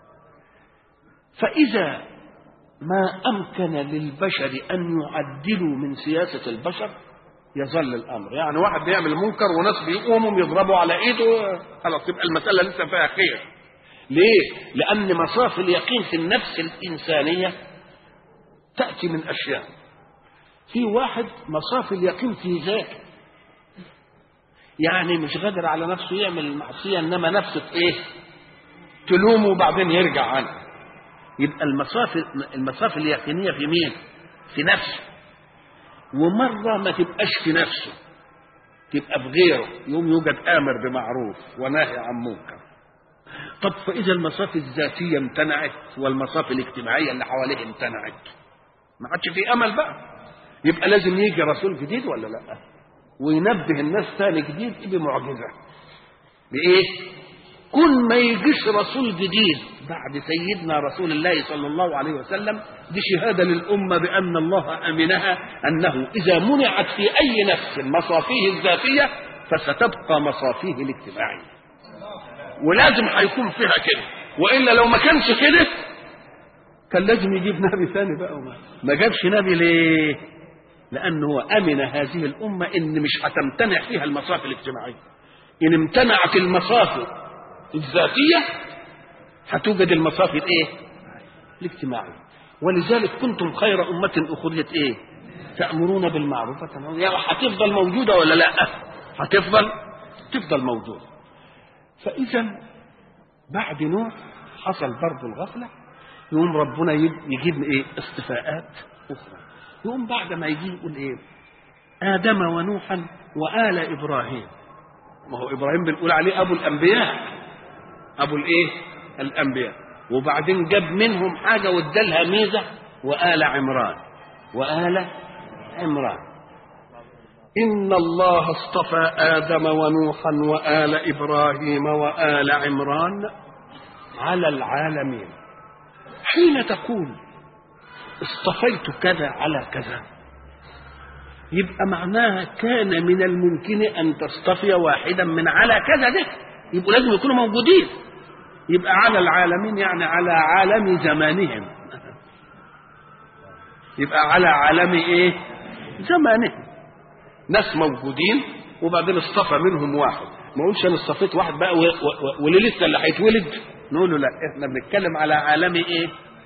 فإذا ما أمكن للبشر أن يعدلوا من سياسة البشر يظل الأمر. يعني واحد بيعمل منكر وناس بيقوموا يضربوا على إيده، خلاص تبقى المسألة لسه فيها خير. ليه؟ لأن مصاف اليقين في النفس الإنسانية تأتي من أشياء. في واحد مصاف اليقين في ذاته، يعني مش قادر على نفسه يعمل المعصية، إنما نفسه إيه؟ تلومه وبعدين يرجع عنه. يبقى المصاف المصاف اليقينية في مين؟ في نفسه. ومرة ما تبقاش في نفسه، تبقى بغيره، يوم يوجد آمر بمعروف وناهي عن منكر. طب فإذا المصاف الذاتية امتنعت والمصاف الاجتماعية اللي حواليه امتنعت، ما عادش في أمل بقى. يبقى لازم يجي رسول جديد ولا لا؟ وينبه الناس ثاني جديد بمعجزة. بإيه؟ كل ما يجيش رسول جديد بعد سيدنا رسول الله صلى الله عليه وسلم، دي شهادة للأمة بأن الله أمنها أنه إذا منعت في أي نفس مصافيه الذاتية فستبقى مصافيه الاجتماعية، ولازم هيكون فيها كده. وإلا لو ما كانش كده كان لازم يجيب نبي ثاني بقى. وما ما جابش نبي ليه؟ لأنه أمن هذه الأمة إن مش هتمتنع فيها المصاف الاجتماعية. إن امتنعت المصاف الذاتية هتوجد المصاف الايه؟ الاجتماعية. ولذلك كنتم خير أمة أخرجت ايه؟ تأمرون بالمعروف وتنهون. يعني هتفضل موجودة ولا لا؟ هتفضل تفضل موجودة. فإذا بعد نوح حصل برضه الغفلة، يقوم ربنا يجيب ايه؟ اصطفاءات أخرى. يقوم بعد ما يجي يقول ايه؟ آدم ونوحا وآل إبراهيم. ما هو إبراهيم بنقول عليه أبو الأنبياء، أبو الإيه؟ الأنبياء. وبعدين جاب منهم حاجة وادالها ميزة، وآل عمران وآل عمران. إن الله اصطفى آدم ونوحا وآل إبراهيم وآل عمران على العالمين. حين تقول اصطفيت كذا على كذا، يبقى معناها كان من الممكن أن تصطفي واحدا من على كذا ده، يبقوا لازم يكونوا موجودين. يبقى على العالمين يعني على عالم زمانهم، يبقى على عالم ايه؟ زمانهم. ناس موجودين وبعدين اصطفى منهم واحد. ما اقولش انا اصطفيت واحد بقى واللي لسه اللي هيتولد، نقول له لا، احنا بنتكلم على عالم ايه؟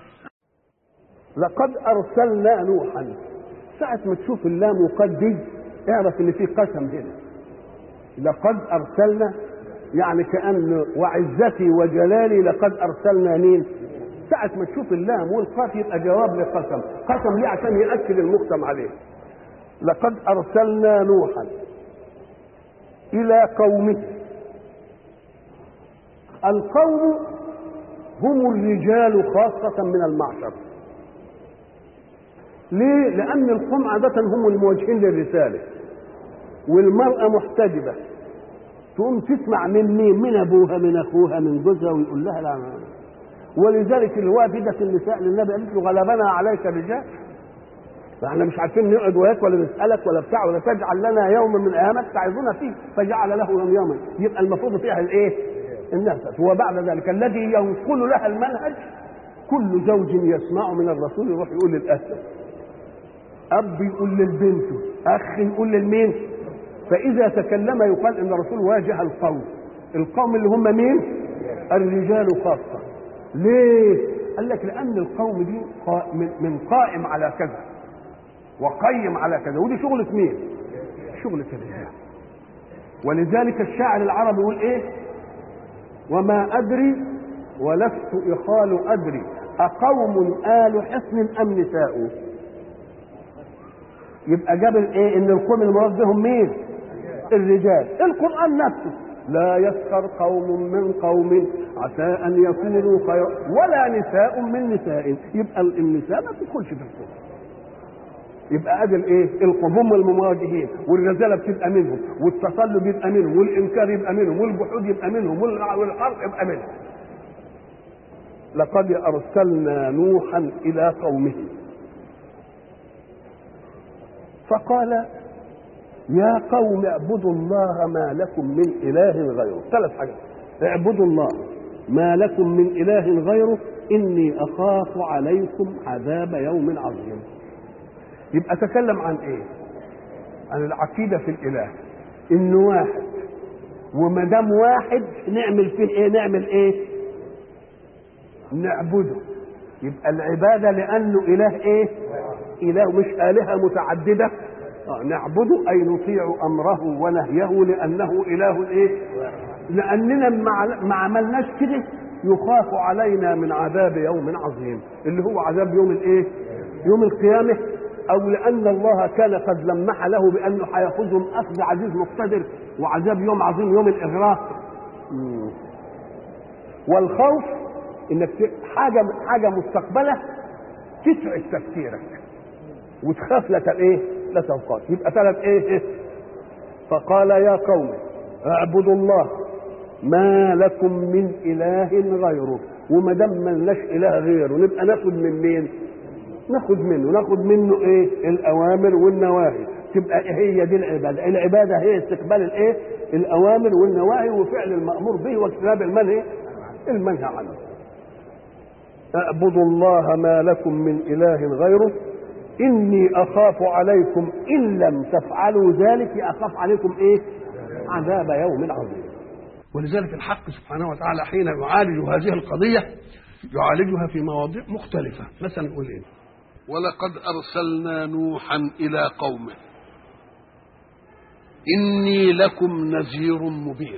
لقد ارسلنا نوحا. ساعة ما تشوف اللام وقد دي اعرف ان في قسم هنا. لقد ارسلنا يعني كأن وعزتي وجلالي لقد ارسلنا مين؟ ساعة ما تشوف اللام والقاف يبقى جواب لقسم. قسم ليه؟ عشان يأكد المقسم عليه. لقد ارسلنا نوحا الى قومه. القوم هم الرجال خاصة من المعشر. ليه؟ لأن القوم عادة هم الموجهين للرسالة، والمرأة محتجبة، تقوم تسمع من مين؟ من ابوها، من اخوها، من جوزها، ويقول لها لا. ولذلك الوافدة النساء للنبي قالت له غلبنا عليك الرجال، فاحنا مش عارفين نقعد وياك ولا نسالك ولا بتاع، ولا تجعل لنا يوما من ايامك تعظنا فيه، فجعل له يوما. يبقى المفروض فيها الايه؟ النفس. وبعد ذلك الذي ينقل لها المنهج كل زوج يسمع من الرسول يروح يقول للأسف، أب يقول للبنت، أخ يقول للمين. فإذا تكلم يقال إن الرسول واجه القوم. القوم اللي هم مين؟ الرجال خاصة. ليه؟ قال لك لأن القوم دي من قائم على كذا وقيم على كذا، ودي شغلة مين؟ شغلة الرجال. ولذلك الشاعر العربي يقول إيه؟ وما أدري ولست إخال أدري أقوم آل حصن أم نساء. يبقى جاب الايه؟ ان القوم المراد بهم مين؟ الرجال. القرآن نفسه لا يسخر قوم من قوم عسى ان يكونوا خيرا ولا نساء من نساء. يبقى النساء ما تدخلش في القرآن. يبقى ادي الايه؟ القوم المواجهين، والرجاله بتبقى منهم، والتصلب يبقى منهم، والانكار يبقى منهم، والجحود يبقى منهم، والحرب يبقى منهم. لقد ارسلنا نوحا الى قومه فقال يا قوم اعبدوا الله ما لكم من اله غيره. ثلاث حاجات: اعبدوا الله ما لكم من اله غيره اني اخاف عليكم عذاب يوم عظيم. يبقى تكلم عن ايه؟ عن العقيده في الاله، انه واحد، وما دام واحد نعمل فيه ايه؟ نعمل ايه؟ نعبده. يبقى العباده لانه اله ايه؟ اله، مش الهه متعدده. آه نعبده اي نطيع امره ونهيه لانه اله ايه؟ لاننا ما عملناش كده يخاف علينا من عذاب يوم عظيم اللي هو عذاب يوم الايه؟ يوم القيامه. او لان الله كان قد لمح له بانه هياخذهم اخذ عزيز مقتدر، وعذاب يوم عظيم يوم الاغراق. والخوف انك حاجه حاجه مستقبله تسعد تفكيرك وتخاف لك الايه؟ لا تبقى. يبقى ثلاث ايه؟ فقال يا قوم اعبدوا الله ما لكم من اله غيره. وما دام ملناش اله غيره نبقى ناخد من مين؟ ناخد منه. ناخد منه ايه؟ الاوامر والنواهي. تبقى هي دي العباده. العباده هي استقبال الايه؟ الاوامر والنواهي وفعل المامور به واجتناب المنهي المنهى عنه. اعبدوا الله ما لكم من اله غيره اني اخاف عليكم ان لم تفعلوا ذلك اخاف عليكم ايه؟ عذاب يوم عظيم. ولذلك الحق سبحانه وتعالى حين يعالج هذه القضيه يعالجها في مواضيع مختلفه. مثلا نقول ايه؟ ولقد ارسلنا نوحا الى قومه اني لكم نذير مبين.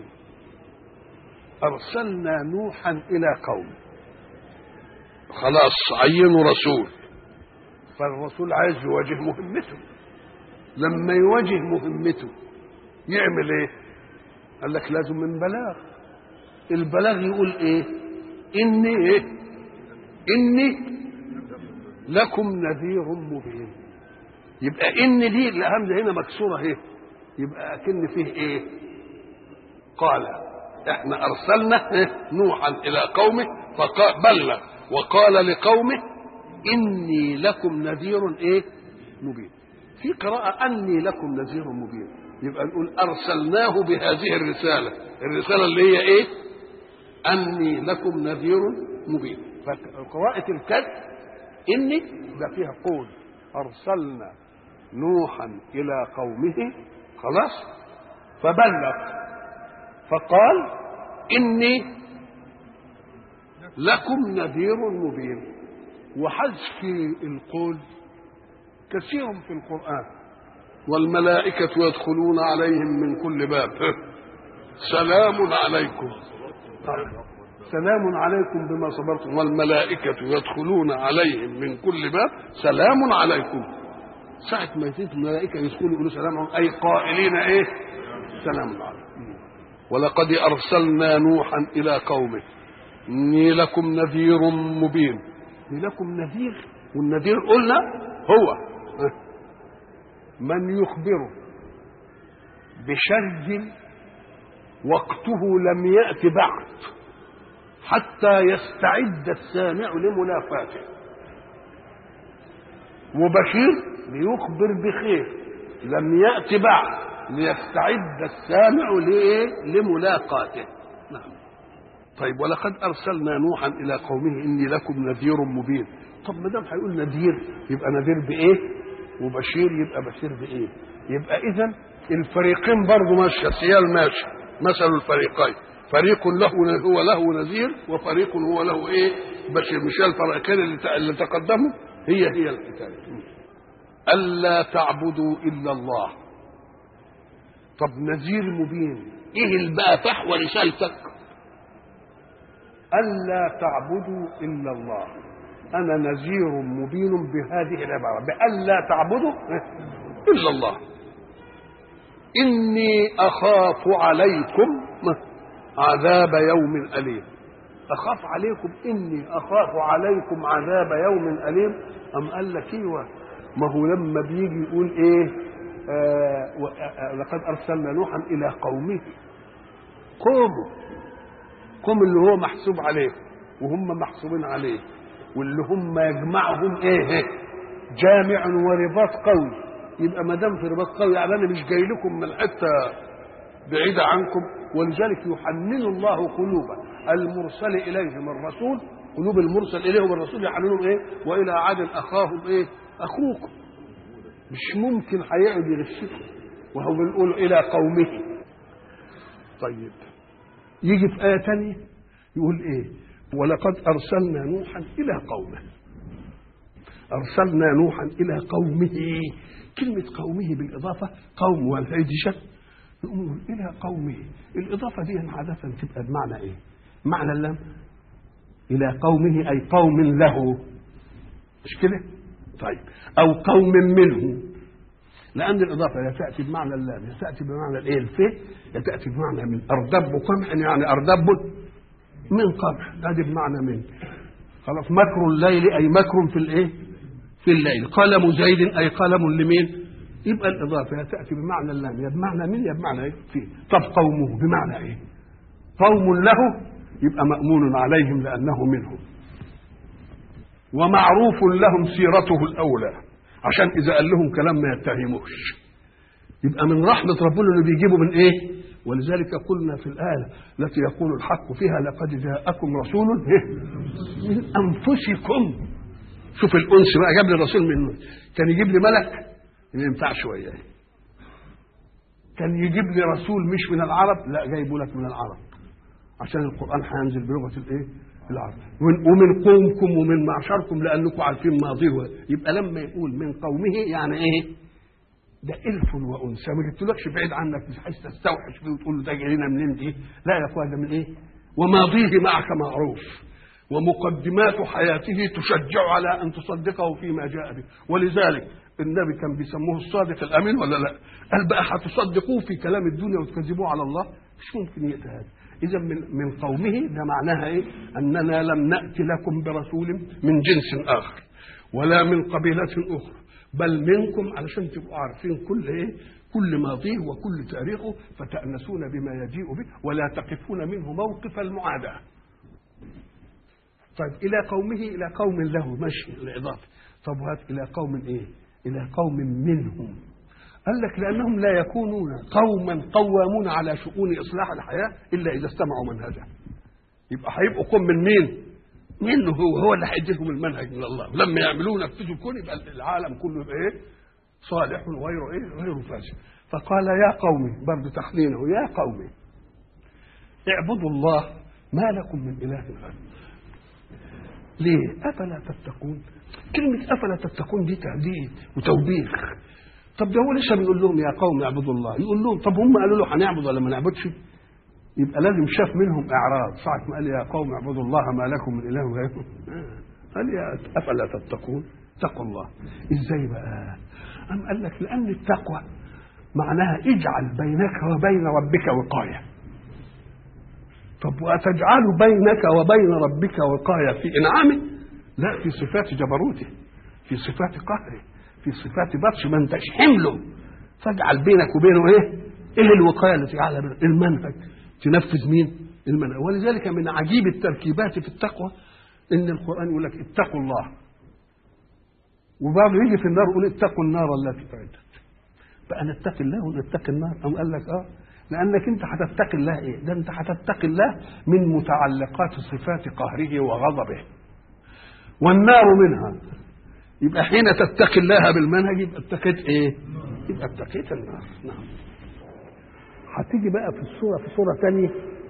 ارسلنا نوحا الى قومه، خلاص عينوا رسول، فالرسول عايز يواجه مهمته. لما يواجه مهمته يعمل ايه؟ قال لك لازم من بلاغ. البلاغ يقول ايه؟ اني ايه؟ اني لكم نذير مبين. يبقى ان دي الهمزه هنا مكسوره اهي، يبقى اكن فيه ايه؟ قال احنا ارسلنا إيه؟ نوحا الى قومه فبلغ وقال لقومه اني لكم نذير ايه؟ مبين. في قراءه اني لكم نذير مبين، يبقى نقول ارسلناه بهذه الرساله. الرساله اللي هي ايه؟ اني لكم نذير مبين. فقراءه الكذب اني ده فيها قول ارسلنا نوحا الى قومه خلاص فبلغ فقال اني لكم نذير مبين. وحذف القول كثير في القرآن. والملائكة يدخلون عليهم من كل باب سلام عليكم سلام عليكم بما صبرتم. والملائكة يدخلون عليهم من كل باب سلام عليكم. ساعة ما يزيد الملائكة يدخلوا يقولوا سلام عليكم أي قائلين إيه؟ سلام عليكم. ولقد أرسلنا نوحا إلى قومه إني لكم نذير مبين. إني لكم نذير، والنذير قلنا هو من يخبر بشر وقته لم يأت بعد حتى يستعد السامع لملاقاته، وبشير ليخبر بخير لم يأت بعد ليستعد السامع لإيه؟ لملاقاته. نعم. طيب ولقد أرسلنا نوحا إلى قومه إني لكم نذير مبين. طب ما دام هيقول نذير يبقى نذير بإيه؟ وبشير يبقى بشير بإيه؟ يبقى إذن الفريقين برضه ماشية، سيال ماشي، مثل الفريقين فريق له هو له نذير وفريق هو له إيه؟ بشير. مش الفريقين اللي اللي تقدموا هي هي الحكاية. ألا تعبدوا إلا الله. طب نذير مبين إيه اللي بقى فحوى رسالتك؟ ألا تعبدوا إلا الله. أنا نذير مبين بهذه العبارة بألا تعبدوا إلا الله. إني أخاف عليكم عذاب يوم أليم. أخاف عليكم إني أخاف عليكم عذاب يوم أليم. أم قال لك إيوه، ما هو لما بيجي يقول إيه آه آه لقد أرسلنا نوحا إلى قومه، قوموا قوم اللي هو محسوب عليه وهم محسوبين عليه، واللي هم يجمعهم ايه؟ جامع ورباط قوي. يبقى ما دام في رباط قوي يعني انا مش جاي لكم من حته بعيده عنكم. ولذلك يحنن الله قلوب المرسل اليهم الرسول، قلوب المرسل اليهم الرسول يحننهم ايه؟ والى عاد اخاهم ايه؟ اخوكم. مش ممكن هيقعد يغشكم وهو بنقول الى قومه. طيب يجي في آية تانية يقول إيه؟ ولقد أرسلنا نوحا إلى قومه. أرسلنا نوحا إلى قومه. كلمة قومه بالإضافة قوم والهيدشة نقول إلى قومه. الإضافة دي عادة تبقى بمعنى إيه؟ معنى اللام إلى قومه أي قوم له، مش كده؟ طيب أو قوم منه، لأن الإضافة لا تأتي بمعنى اللام، لا تأتي بمعنى الإيه الفه، لا تأتي بمعنى من أردب قمح يعني أردب من قمح، هذه بمعنى من. خلاص مكر الليل أي مكر في الإيه؟ في الليل. قلم زيد أي قلم لمين؟ يبقى الإضافة لا تأتي بمعنى اللام، يا بمعنى من يا بمعنى إيه؟ فيه. طب قومه بمعنى إيه؟ قوم له يبقى مأمون عليهم لأنه منهم، ومعروف لهم سيرته الأولى عشان إذا قال لهم كلام ما يتهموش. يبقى من رحمة ربنا اللي بيجيبوا من إيه؟ ولذلك قلنا في الآية التي يقول الحق فيها لقد جاءكم رسول من أنفسكم. شوف الأنس بقى، جاب لي الرسول منه. كان يجيب لي ملك ما ينفعش شوية. كان يجيب لي رسول مش من العرب، لا جايبه لك من العرب عشان القرآن هينزل بلغة الإيه؟ العرب. ومن قومكم ومن معشركم لأنكم عارفين ماضيه. يبقى لما يقول من قومه يعني إيه؟ ده ألف وأنثى، ما جبتلكش بعيد عنك مش عايز تستوحش فيه وتقول له ده جاي لنا منين دي؟ لا يا اخويا ده من إيه؟ وماضيه معك معروف، ومقدمات حياته تشجع على أن تصدقه فيما جاء به. ولذلك النبي كان بيسموه الصادق الأمين ولا لا؟ قال بقى هتصدقوه في كلام الدنيا وتكذبوه على الله؟ مش ممكن يأتي هذا. إذا من من قومه ده معناها إيه؟ أننا لم نأتي لكم برسول من جنس آخر ولا من قبيلة أخرى، بل منكم علشان تبقوا عارفين كل إيه؟ كل ماضيه وكل تاريخه، فتأنسون بما يجيء به ولا تقفون منه موقف المعاداة. طيب إلى قومه، إلى قوم له ماشي الإضافة. طب هات إلى قوم إيه؟ إلى قوم منهم. قال لك لأنهم لا يكونون قوما قوامون على شؤون إصلاح الحياة إلا إذا استمعوا منهجه. يبقى هيبقوا قوم من مين؟ منه هو، هو اللي هيديهم المنهج من الله. لما يعملوه نفذوا الكون يبقى العالم كله يبقى إيه؟ صالح وغيره إيه؟ غيره فاسد. فقال يا قومي، برضه تحنينه، يا قومي اعبدوا الله ما لكم من إله غيره. ليه؟ أفلا تتقون. كلمة أفلا تتقون دي تهديد وتوبيخ. طب ده هو لسه بيقول لهم يا قوم اعبدوا الله، يقول لهم طب هم قالوا له هنعبد ولا ما نعبدش؟ يبقى لازم شاف منهم اعراض ساعه ما قال يا قوم اعبدوا الله ما لكم من اله غيره. قال يا افلا تتقون، اتقوا الله. ازاي بقى؟ أم قال لك لان التقوى معناها اجعل بينك وبين ربك وقايه. طب وتجعل بينك وبين ربك وقايه في انعامه؟ لا، في صفات جبروته، في صفات قهره، في صفات بطش ما انتش حمله. فاجعل بينك وبينه ايه؟ ايه الوقايه التي على المنهج؟ تنفذ مين؟ المنهج. ولذلك من عجيب التركيبات في التقوى ان القرآن يقول لك اتقوا الله، وبعضه يجي في النار يقول اتقوا النار التي أعدت. بقى نتقي الله ونتقي النار؟ أم قال لك اه لأنك أنت هتتقي الله إيه؟ ده أنت هتتقي الله من متعلقات صفات قهره وغضبه، والنار منها. يبقى حين تتقي الله بالمنهج يبقى اتقيت إيه؟ يبقى اتقيت النار. نعم. هتيجي بقى في السورة في سورة ثانية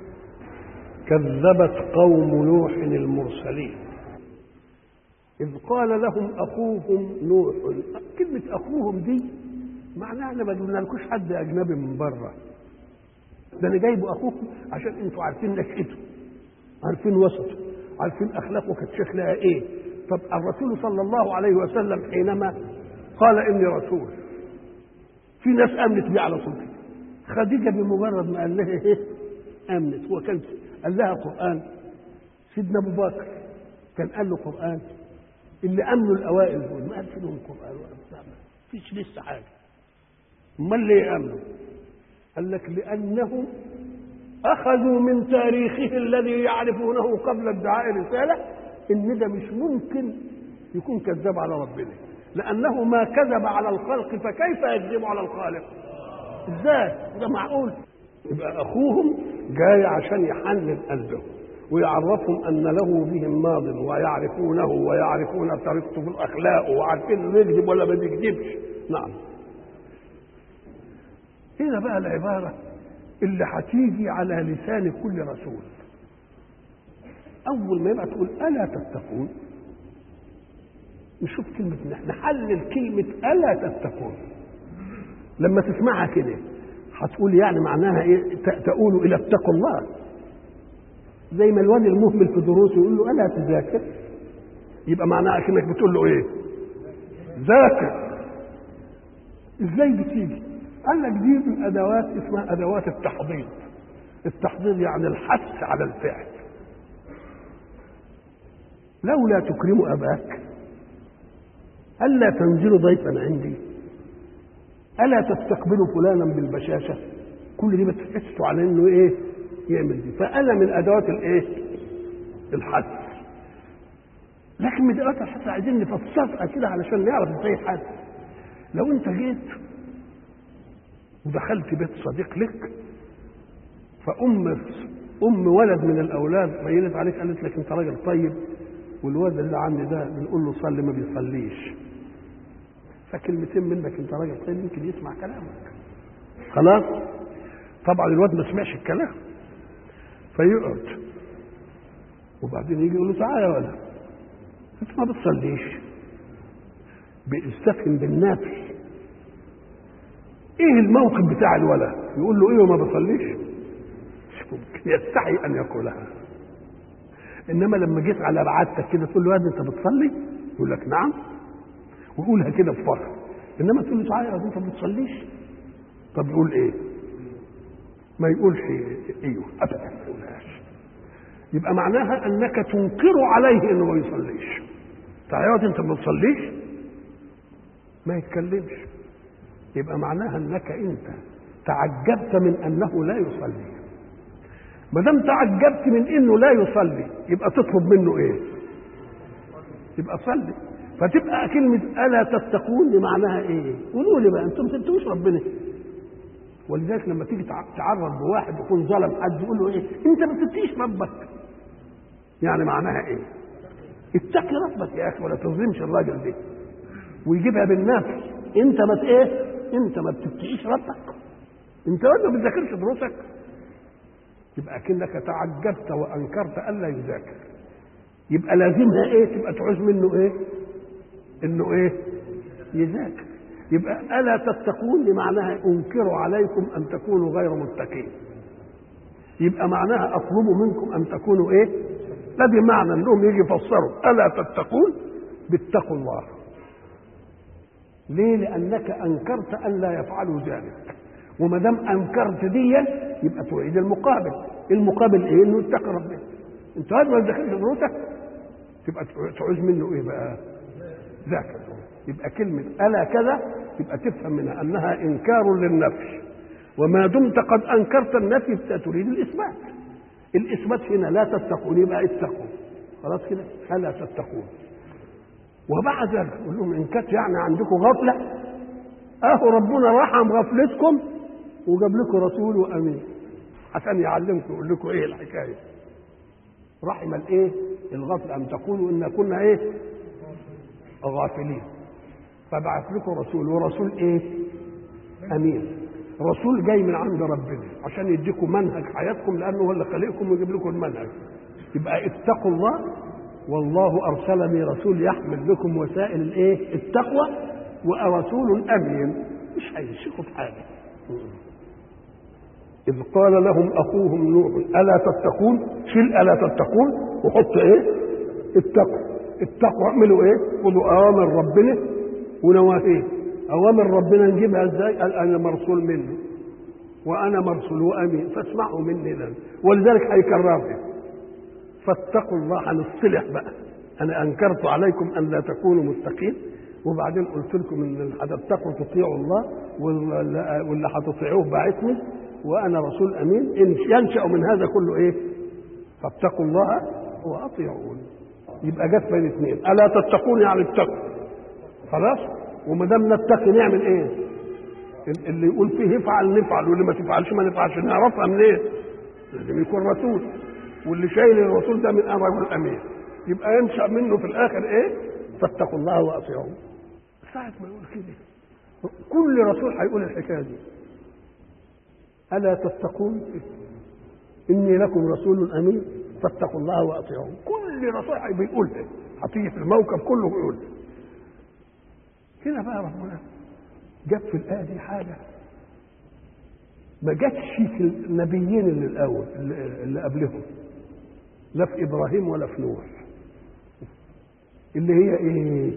كذبت قوم نوح المرسلين إذ قال لهم أخوهم نوح. كلمة أخوهم دي معناها أنا ما جبنالكوش حد أجنبي من بره، ده أنا جايبه أخوكم عشان أنتوا عارفين نشأته، عارفين وسطه، عارفين أخلاقه كانت شكلها إيه. طب الرسول صلى الله عليه وسلم حينما قال إني رسول، في ناس آمنت بيه على صوته. خديجة بمجرد ما قال لها إيه آمنت. هو كان قال لها قرآن. سيدنا أبو بكر كان قال له قرآن. اللي امنوا الاوائل دول ما قالش لهم قران ولا بتاع، فيش لسه حاجه. امال ليه امنوا؟ قال لك لانهم اخذوا من تاريخه الذي يعرفونه قبل ادعاء الرساله ان ده مش ممكن يكون كذاب على ربنا، لانه ما كذب على الخلق فكيف يكذب على الخالق؟ ازاي ده معقول؟ يبقى اخوهم جاي عشان يحنن قلبهم ويعرفهم ان له بهم ماض ويعرفونه ويعرفون طريقته في الاخلاق وعارفين انه يكذب ولا ما بيكذبش. نعم. هنا بقى العباره اللي هتيجي على لسان كل رسول اول ما يبقى تقول الا تتقون. نشوف كلمه نحلل كلمه الا تتقون. لما تسمعها كده هتقول يعني معناها ايه؟ تقول الى اتقوا الله، زي ما الواد المهمل في دروسه يقول له الا تذاكر، يبقى معناها كأنك بتقول له ايه؟ ذاكر. ازاي بتيجي؟ قال لك دي من ادوات اسمها ادوات التحضيض. التحضيض يعني الحث على الفعل. لولا تكرم اباك الا تنزل ضيفا عندي الا تستقبل فلانا بالبشاشه. كل دي بتحسوا على انه ايه؟ يعمل دي. فأنا من أدوات الإيه؟ الحث. لكن من أدوات الحث عايزين نفصصها كده علشان نعرف إزاي الحث. لو أنت جيت ودخلت بيت صديق لك فأم أم ولد من الأولاد ميلت عليك قالت لك أنت راجل طيب والولد اللي عندي ده بنقول له صلي ما بيصليش، فكلمتين منك أنت راجل طيب يمكن يسمع كلامك. خلاص؟ طبعا الواد ما سمعش الكلام فيقعد وبعدين يجي يقول له تعالى يا ولد انت ما بتصليش. بيستفهم بالنافل. ايه الموقف بتاع الولد؟ يقول له ايه وما بصليش؟ مش ممكن، يستحي ان يقولها. انما لما جيت على رعادتك كده تقول له يا ابني انت بتصلي؟ يقول لك نعم، ويقولها كده بفخر. انما تقول له تعالى يا ابني انت ما بتصليش، طب يقول ايه؟ ما يقولش ايوه ابدا، ما يقولهاش. يبقى معناها انك تنكر عليه انه ما يصليش. تعالى انت ما بتصليش، ما يتكلمش. يبقى معناها انك انت تعجبت من انه لا يصلي. ما دام تعجبت من انه لا يصلي يبقى تطلب منه ايه؟ يبقى صلي. فتبقى كلمه الا تتقون معناها ايه؟ قولوا لي بقى انتم ما تتقوش ربنا. ولذلك لما تيجي تعرض بواحد يكون ظلم حد يقول له ايه؟ انت ما تتقيش ربك. يعني معناها ايه؟ اتقي ربك يا اخي ولا تظلمش الراجل ده. ويجيبها بالنفس. انت ما ايه؟ انت ما بتتقيش ربك. انت ما بتذاكرش دروسك. يبقى كأنك تعجبت وانكرت الا يذاكر. يبقى لازمها ايه؟ تبقى تعوز منه ايه؟ انه ايه؟ يذاكر. يبقى ألا تتقون بمعناها أنكر عليكم أن تكونوا غير متقين. يبقى معناها أطلب منكم أن تكونوا إيه؟ لا بمعنى أنهم يجي يفسروا ألا تتقون باتقوا الله. ليه؟ لأنك أنكرت أن لا يفعلوا ذلك. وما دام أنكرت دي يبقى تعيد المقابل. المقابل إيه؟ إنه اتقي ربنا. أنت هذا ما دخلت دروسك تبقى تعوز منه إيه بقى؟ ذاكر. يبقى كلمة ألا كذا يبقى تفهم منها أنها إنكار للنفس وما دمت قد انكرت النفي فتريد الاثبات. الاثبات هنا لا تتقون يبقى اتقوا، خلاص كده، الا تتقون. وبعد ذلك يقول لهم ان كانت يعني عندكم غفله، اهو ربنا رحم غفلتكم وجاب لكم رسول وامين عشان يعلمكم يقول لكم ايه الحكايه. رحم الايه؟ الغفله، ان تقولوا ان كنا ايه؟ غافلين. فبعث لكم رسول، ورسول ايه؟ امين. رسول جاي من عند ربنا عشان يديكم منهج حياتكم، لانه هو اللي خلقكم ويجيب لكم المنهج. يبقى اتقوا الله، والله ارسلني رسول يحمل لكم وسائل الايه؟ التقوى، ورسول امين مش هيشيخوا في حاجه. اذ قال لهم اخوهم نوح الا تتقون، شيل الا تتقون وحط ايه؟ اتقوا. اتقوا اعملوا ايه؟ خذوا اوامر ربنا ونواهيه. اوامر ربنا نجيبها ازاي؟ قال انا مرسول منه وانا مرسول وامين فاسمعوا مني لن. ولذلك هيكررها فاتقوا الله. هنصطلح بقى، انا انكرت عليكم ان لا تكونوا متقين، وبعدين قلت لكم ان اللي هتتقوا تطيعوا الله، واللي هتطيعوه باعثني وانا رسول امين. ينشا من هذا كله ايه؟ فاتقوا الله واطيعون. يبقى جت بين اثنين، الا تتقون يعني اتقوا، خلاص. وما دام نتقي نعمل ايه؟ اللي يقول فيه افعل نفعل، واللي ما تفعلش ما نفعلش. نعرفها منين؟ إيه؟ لازم يكون رسول، واللي شايل الرسول ده من رجل امين، يبقى ينشا منه في الاخر ايه؟ فاتقوا الله واطيعون. ساعه ما يقول كده كل رسول هيقول الحكايه دي، الا تتقون اني لكم رسول امين فاتقوا الله واطيعون. كل رسول بيقولها، هتيجي في الموكب كله بيقول. هنا بقى ربنا جاب في الايه دي حاجه ما جاتش في النبيين اللي الاول اللي قبلهم، لا في ابراهيم ولا في نوح، اللي هي ايه؟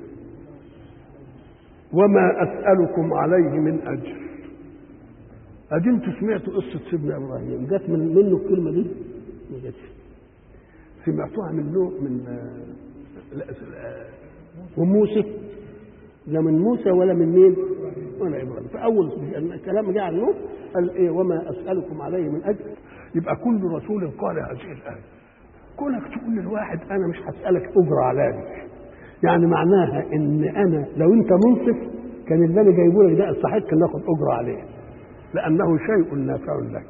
وما اسالكم عليه من اجر. ادي انتوا سمعتوا قصه سيدنا ابراهيم، جت من منه الكلمه دي؟ ما جاتش. سمعتوها من نوح من وموسى؟ لا من موسى ولا من مين؟ ولا ابراهيم. فاول الكلام جاء عن نوح قال ايه؟ وما اسالكم عليه من اجر. يبقى كل رسول قال هذه الايه. كونك تقول للواحد انا مش هسالك اجر علاني، يعني معناها ان انا لو انت منصف كان اللي انا جايبه لك ده استحق ان اخد اجر عليه، لانه شيء نافع لك،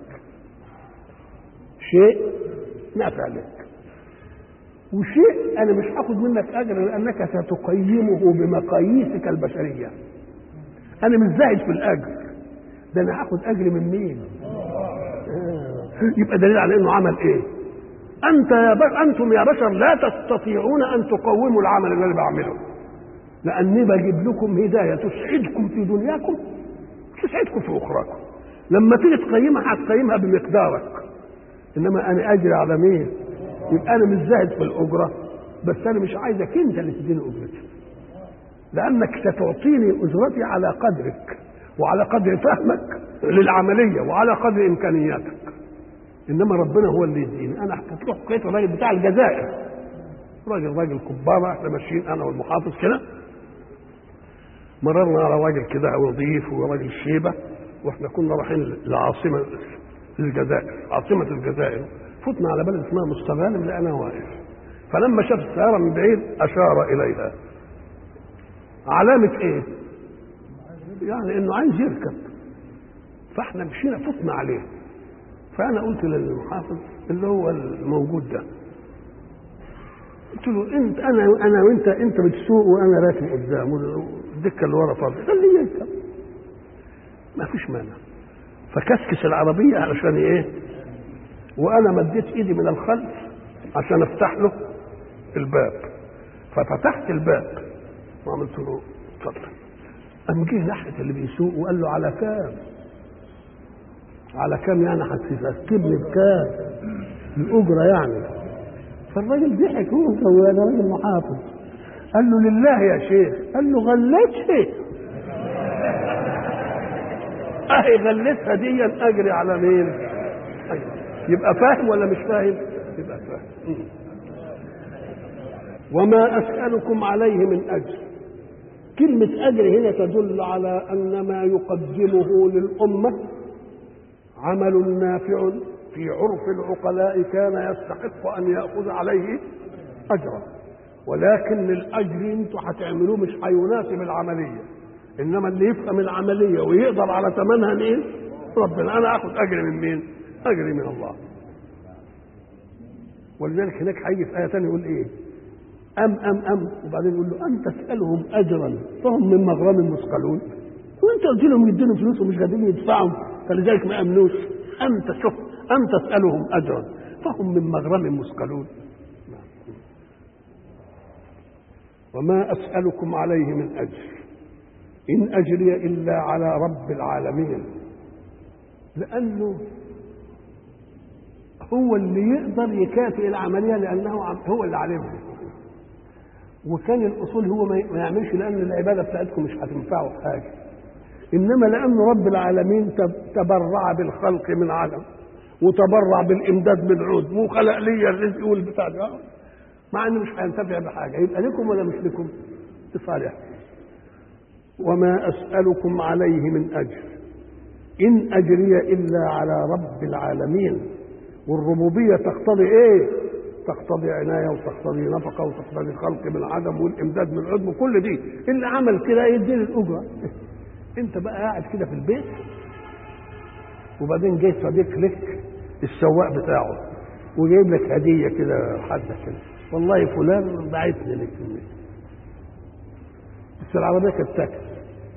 شيء نافع لك، وشيء انا مش هاخد منك اجر لانك ستقيمه بمقاييسك البشريه. انا مش زاهد في الاجر ده، انا هاخد اجر من مين؟ آه. يبقى دليل على انه عمل ايه؟ انت يا بشر، انتم يا بشر لا تستطيعون ان تقوموا العمل اللي انا بعمله، لاني بجيب لكم هدايه تسعدكم في دنياكم تسعدكم في اخراكم. لما تيجي تقيمها هتقيمها بمقدارك، انما انا اجري على مين؟ يبقى انا مش زاهد في الاجره، بس انا مش عايزك انت اللي تديني اجرتي، لانك ستعطيني اجرتي على قدرك وعلى قدر فهمك للعمليه وعلى قدر امكانياتك. انما ربنا هو اللي يديني. انا هتروح حكايه الراجل بتاع الجزائر، راجل راجل كباره، احنا ماشيين انا والمحافظ كده، مررنا على راجل كده نظيف وراجل شيبه، واحنا كنا رايحين لعاصمه الجزائر، عاصمه الجزائر. فتنا على بلد اسمها مستغانم لأنا واقف، فلما شاف السيارة من بعيد أشار إليها. علامة إيه؟ يعني إنه عايز يركب. فإحنا مشينا فتنا عليه، فأنا قلت للمحافظ اللي هو الموجود ده، قلت له أنت أنا أنا وأنت أنت بتسوق وأنا راكب قدام والدكة اللي ورا فاضية، خليه يركب ما فيش مانع. فكسكس العربية علشان إيه؟ وانا مديت ايدي من الخلف عشان افتح له الباب، ففتحت الباب وعملت له اتفضل. قام جه ناحيه اللي بيسوق وقال له على كام؟ على كام يعني هتسكبني بكام؟ الاجره يعني. فالراجل ضحك، هو انا راجل محافظ، قال له لله يا شيخ. قال له غلتها اهي غلتها دي اجري على مين؟ أيوة. يبقى فاهم ولا مش فاهم؟ يبقى فاهم. وما أسألكم عليه من أجر. كلمة أجر هنا تدل على أن ما يقدمه للأمة عمل نافع في عرف العقلاء كان يستحق ان ياخذ عليه اجرا، ولكن الاجر انتوا هتعملوه مش هيناسب العمليه، انما اللي يفهم العمليه ويقدر على ثمنها مين؟ ربنا. انا اخذ اجري من مين؟ اجري من الله. ولذلك هناك هيجي في ايه ثانيه يقول ايه؟ ام ام ام وبعدين يقول له ام تسالهم اجرا فهم من مغرم مثقلون. وانت قلت لهم يدينوا فلوس ومش قادرين يدفعوا فلذلك ما امنوش. ام تشوف ام تسالهم اجرا فهم من مغرم مثقلون. وما اسالكم عليه من اجر ان اجري الا على رب العالمين. لانه هو اللي يقدر يكافئ العمليه لانه هو اللي علمها. وكان الاصول هو ما يعملش لان العباده بتاعتكم مش هتنفعه في حاجه، انما لان رب العالمين تبرع بالخلق من عدم وتبرع بالامداد من عود وخلق لي الرزق والبتاع ده، مع انه مش هينتفع بحاجه. يبقى لكم ولا مش لكم؟ تصالح. وما اسالكم عليه من اجر ان اجري الا على رب العالمين. والربوبيه تقتضي ايه؟ تقتضي عنايه وتقتضي نفقه وتقتضي الخلق من عدم والامداد من عدم وكل دي. اللي عمل كده يدير الاجره. انت بقى قاعد كده في البيت وبعدين جاي صديق لك السواق بتاعه وجايب لك هديه كده حاجه كده، والله فلان بعتني لك بس العربيه كانت تاكس.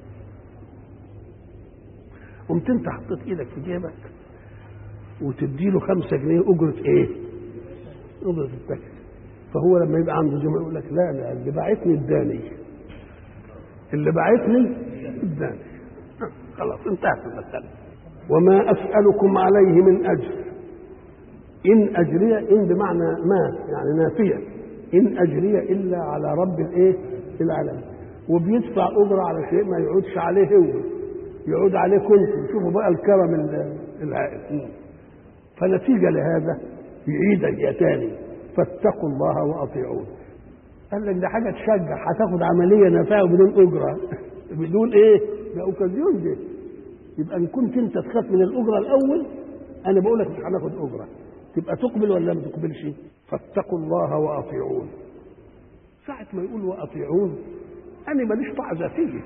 قمت انت حطيت ايدك في جيبك وتدي له خمسة جنيه اجره ايه؟ اجره التاكس. فهو لما يبقى عنده زملاء يقول لك لا لا اللي بعتني اداني، اللي بعتني اداني. خلاص انتهت المساله. وما اسالكم عليه من اجر ان اجري، ان بمعنى ما يعني نافيه، ان اجري الا على رب الايه؟ العالمين. وبيدفع اجره على شيء ما يعودش عليه هو، يعود عليكم انتم. شوفوا بقى الكرم العائد. فنتيجه لهذا يعيد يا تاني فاتقوا الله واطيعون. قال لك ده حاجه تشجع، هتاخد عمليه نافعه بدون اجره بدون ايه؟ ده اوكازيون دي. يبقى ان كنت انت تخاف من الاجره الاول انا بقول لك مش هناخد اجره، تبقى تقبل ولا ما تقبلش؟ فاتقوا الله واطيعون. ساعه ما يقول واطيعون انا ماليش طاعه ذاتيه،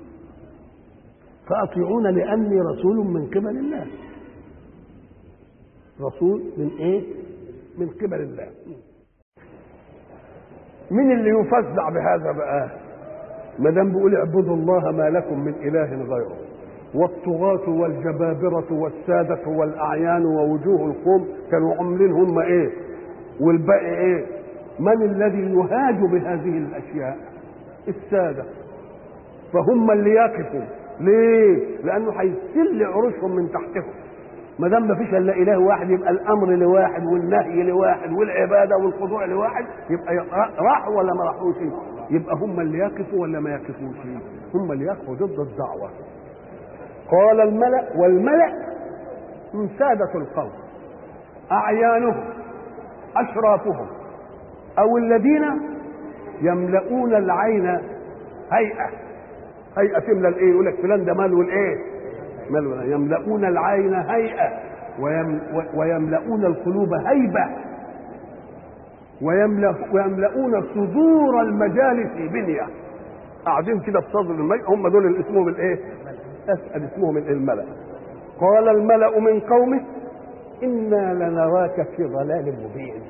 فاطيعون لاني رسول من قبل الله. رسول من ايه؟ من قبل الله. مين اللي يفزع بهذا بقى؟ ما دام بيقول اعبدوا الله ما لكم من اله غيره. والطغاة والجبابرة والسادة والأعيان ووجوه القوم كانوا عاملين هم ايه؟ والباقي ايه؟ من الذي يهاج بهذه الأشياء؟ السادة. فهم اللي يقفوا. ليه؟ لأنه هيسل عروشهم من تحتهم. ما دام ما فيش الا اله واحد يبقى الامر لواحد والنهي لواحد والعباده والخضوع لواحد، يبقى راحوا ولا ما راحوش؟ يبقى هم اللي يقفوا ولا ما يقفوش؟ هم اللي يقفوا ضد الدعوه. قال الملأ، والملأ من سادة القوم أعيانهم أشرافهم أو الذين يملؤون العين هيئة. هيئة تملى الإيه؟ يقول لك فلان ده ماله الإيه؟ ماله. يملؤون العين هيئة ويملؤون القلوب هيبة ويملؤون صدور المجالس بنية. قاعدين كده في صدر المجلس، هم دول اللي اسمهم الإيه؟ أسأل اسمهم الملأ. قال الملأ من قومه إنا لنراك في ضلال مبين.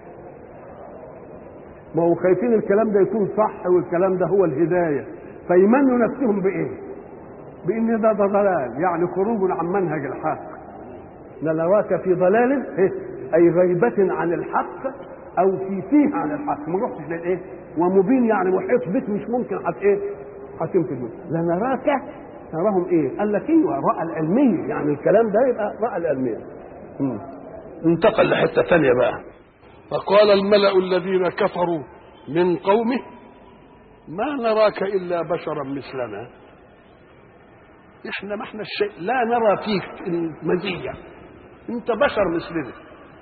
ما هو خايفين الكلام ده يكون صح والكلام ده هو الهداية، فيمنوا نفسهم بإيه؟ بإن ده ضلال، يعني خروج عن منهج الحق. لنراك في ضلال أي غيبة عن الحق أو في فيه عن الحق، ما رحتش للإيه؟ ومبين يعني محيط بك مش ممكن حت إيه؟ هتنفذ. لنراك تراهم ايه؟ قال لك ايوه الرأى العلميه، يعني الكلام ده يبقى رأى العلميه. انتقل لحته ثانيه بقى. فقال الملأ الذين كفروا من قومه ما نراك الا بشرا مثلنا. احنا ما احنا الشيء لا نرى فيك مزيه، انت بشر مثلنا،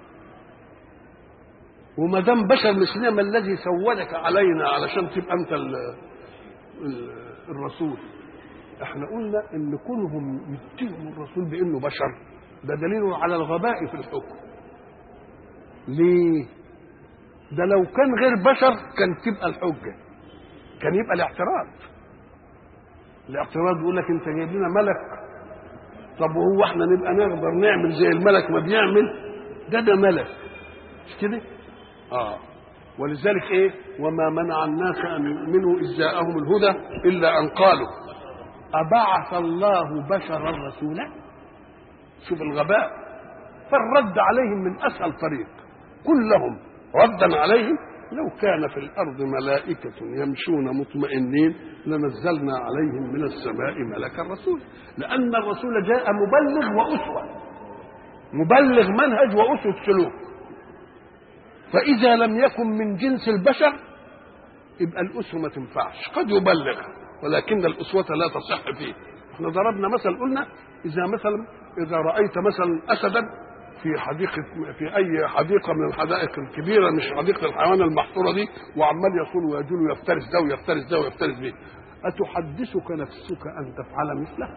وما دام بشر مثلنا ما الذي سودك علينا علشان تبقى انت ال ال الرسول؟ احنا قلنا ان كونهم يتهموا الرسول بانه بشر ده دليل على الغباء في الحكم. ليه؟ ده لو كان غير بشر كان تبقى الحجة، كان يبقى الاعتراض. الاعتراض يقول لك انت جايب لنا ملك، طب وهو احنا نبقى نقدر نعمل زي الملك ما بيعمل؟ ده ده ملك مش كده؟ اه ولذلك ايه؟ وما منع الناس ان يؤمنوا اذ جاءهم الهدى الا ان قالوا ابعث الله بشرا رسولا. شوف الغباء. فالرد عليهم من اسهل طريق، قل لهم ردا عليهم لو كان في الارض ملائكه يمشون مطمئنين لنزلنا عليهم من السماء ملكا رسولا. لان الرسول جاء مبلغ واسوه، مبلغ منهج واسوه سلوك. فاذا لم يكن من جنس البشر يبقى الاسوه ما تنفعش. قد يبلغ ولكن الاسوه لا تصح فيه. احنا ضربنا مثل قلنا اذا مثلا اذا رايت مثلا اسدا في حديقه، في اي حديقه من الحدائق الكبيره مش حديقه الحيوان المحصوره دي، وعمال يصول ويجول ويفترس ده ويفترس ده ويفترس به، اتحدثك نفسك ان تفعل مثله؟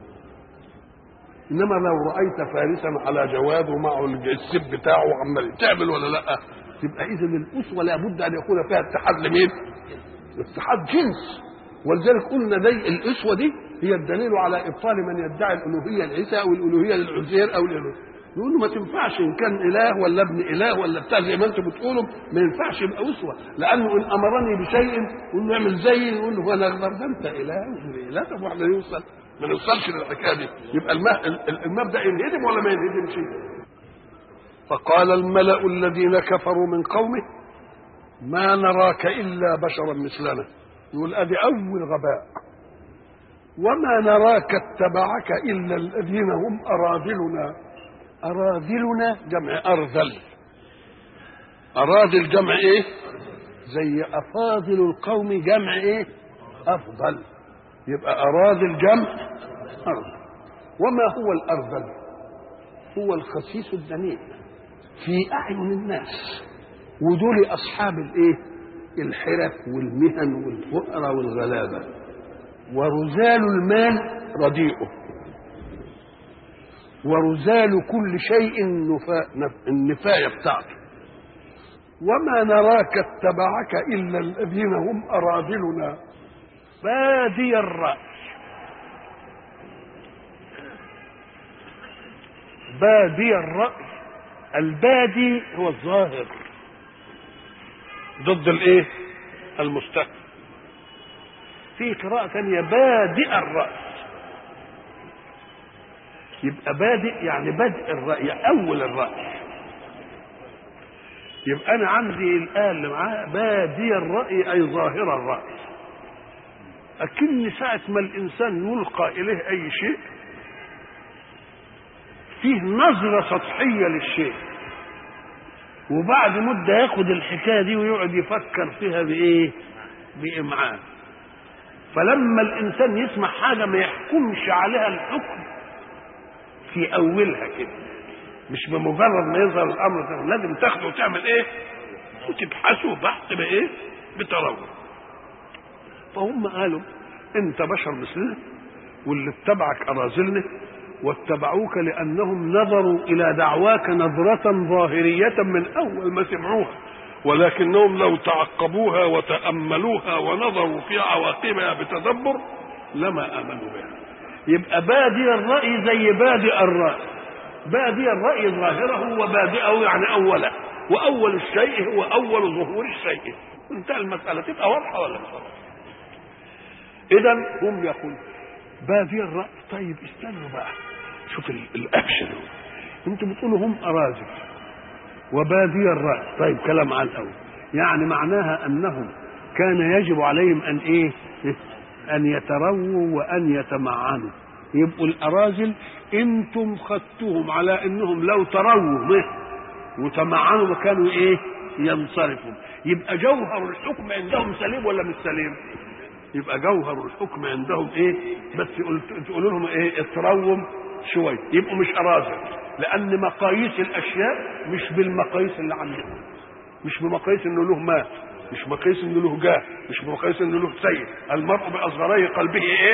انما لو رايت فارسا على جواد ومعه السب بتاعه وعمال تعمل ولا لا؟ تبقى اذا الاسوه لابد ان يكون فيها اتحاد لمين؟ اتحاد جنس. ولذلك قلنا دي الاسوه دي هي الدليل على ابطال من يدعي الالوهيه لعيسى او الالوهيه للعزير او الالوهيه. يقول له ما تنفعش ان كان اله ولا ابن اله ولا بتاع زي ما انتم بتقولوا، ما ينفعش يبقى اسوه، لانه ان امرني بشيء يقول له اعمل زيي، يقول له انا اقدر، ده انت اله وابن اله. طب واحنا نوصل ما نوصلش للحكايه دي. يبقى المبدا ينهدم ولا ما ينهدمش؟ فقال الملأ الذين كفروا من قومه ما نراك الا بشرا مثلنا. يقول ادي اول غباء. وما نراك اتبعك الا الذين هم اراذلنا. اراذلنا جمع ارذل. اراذل جمع ايه؟ زي افاضل القوم جمع ايه؟ افضل. يبقى اراذل جمع ارذل. وما هو الارذل؟ هو الخسيس الدنيء في اعين الناس، ودول اصحاب الايه؟ الحرف والمهن والفقر والغلابه. ورزال المال رديئه، ورزال كل شيء النفاية بتاعته. وما نراك اتبعك إلا الذين هم أراذلنا بادي الرأي. بادي الرأي، البادي هو الظاهر ضد الايه؟ المستقبل. في قراءة ثانية بادئ الرأي. يبقى بادئ يعني بدء الرأي، أول الرأي. يبقى أنا عندي الآن اللي معاه بادئ الرأي أي ظاهر الرأي. أكن ساعة ما الإنسان يلقى إليه أي شيء فيه نظرة سطحية للشيء، وبعد مدة ياخد الحكاية دي ويقعد يفكر فيها بإيه؟ بإمعان. فلما الإنسان يسمع حاجة ما يحكمش عليها الحكم في أولها كده، مش بمجرد ما يظهر الأمر، لازم تاخده وتعمل إيه؟ وتبحثه بحث بإيه؟ بتروي. فهم قالوا أنت بشر مثلنا، واللي اتبعك أراذلنا، واتبعوك لأنهم نظروا إلى دعواك نظرة ظاهرية من أول ما سمعوها، ولكنهم لو تعقبوها وتأملوها ونظروا في عواقبها بتدبر لما آمنوا بها. يبقى بادئ الرأي زي بادئ الرأي. بادئ الرأي ظاهره وبادئه يعني أوله، وأول الشيء هو أول ظهور الشيء. انتهى المسألة. تبقى واضحة ولا مش واضحة؟ إذا هم يقول بادئ الرأي. طيب استنوا بقى، شوف الأكشن. انتم بتقولوا هم أراذل وبادئ الرأي. طيب كلام على الأول، يعني معناها أنهم كان يجب عليهم أن إيه؟ أن يترووا وأن يتمعنوا. يبقوا الأراذل انتم خدتوهم على أنهم لو ترووا وتمعنوا ما كانوا إيه؟ ينصرفوا. يبقى جوهر الحكم عندهم سليم ولا مش سليم؟ يبقى جوهر الحكم عندهم إيه؟ بس تقولوا لهم إيه؟ اترووا شوية، يبقوا مش أراذل، لأن مقاييس الأشياء مش بالمقاييس اللي عندهم. مش بمقاييس إنه له مال، مش بمقاييس إنه له جاه، مش بمقاييس إنه له سيد. المرء بأصغري قلبه إيه؟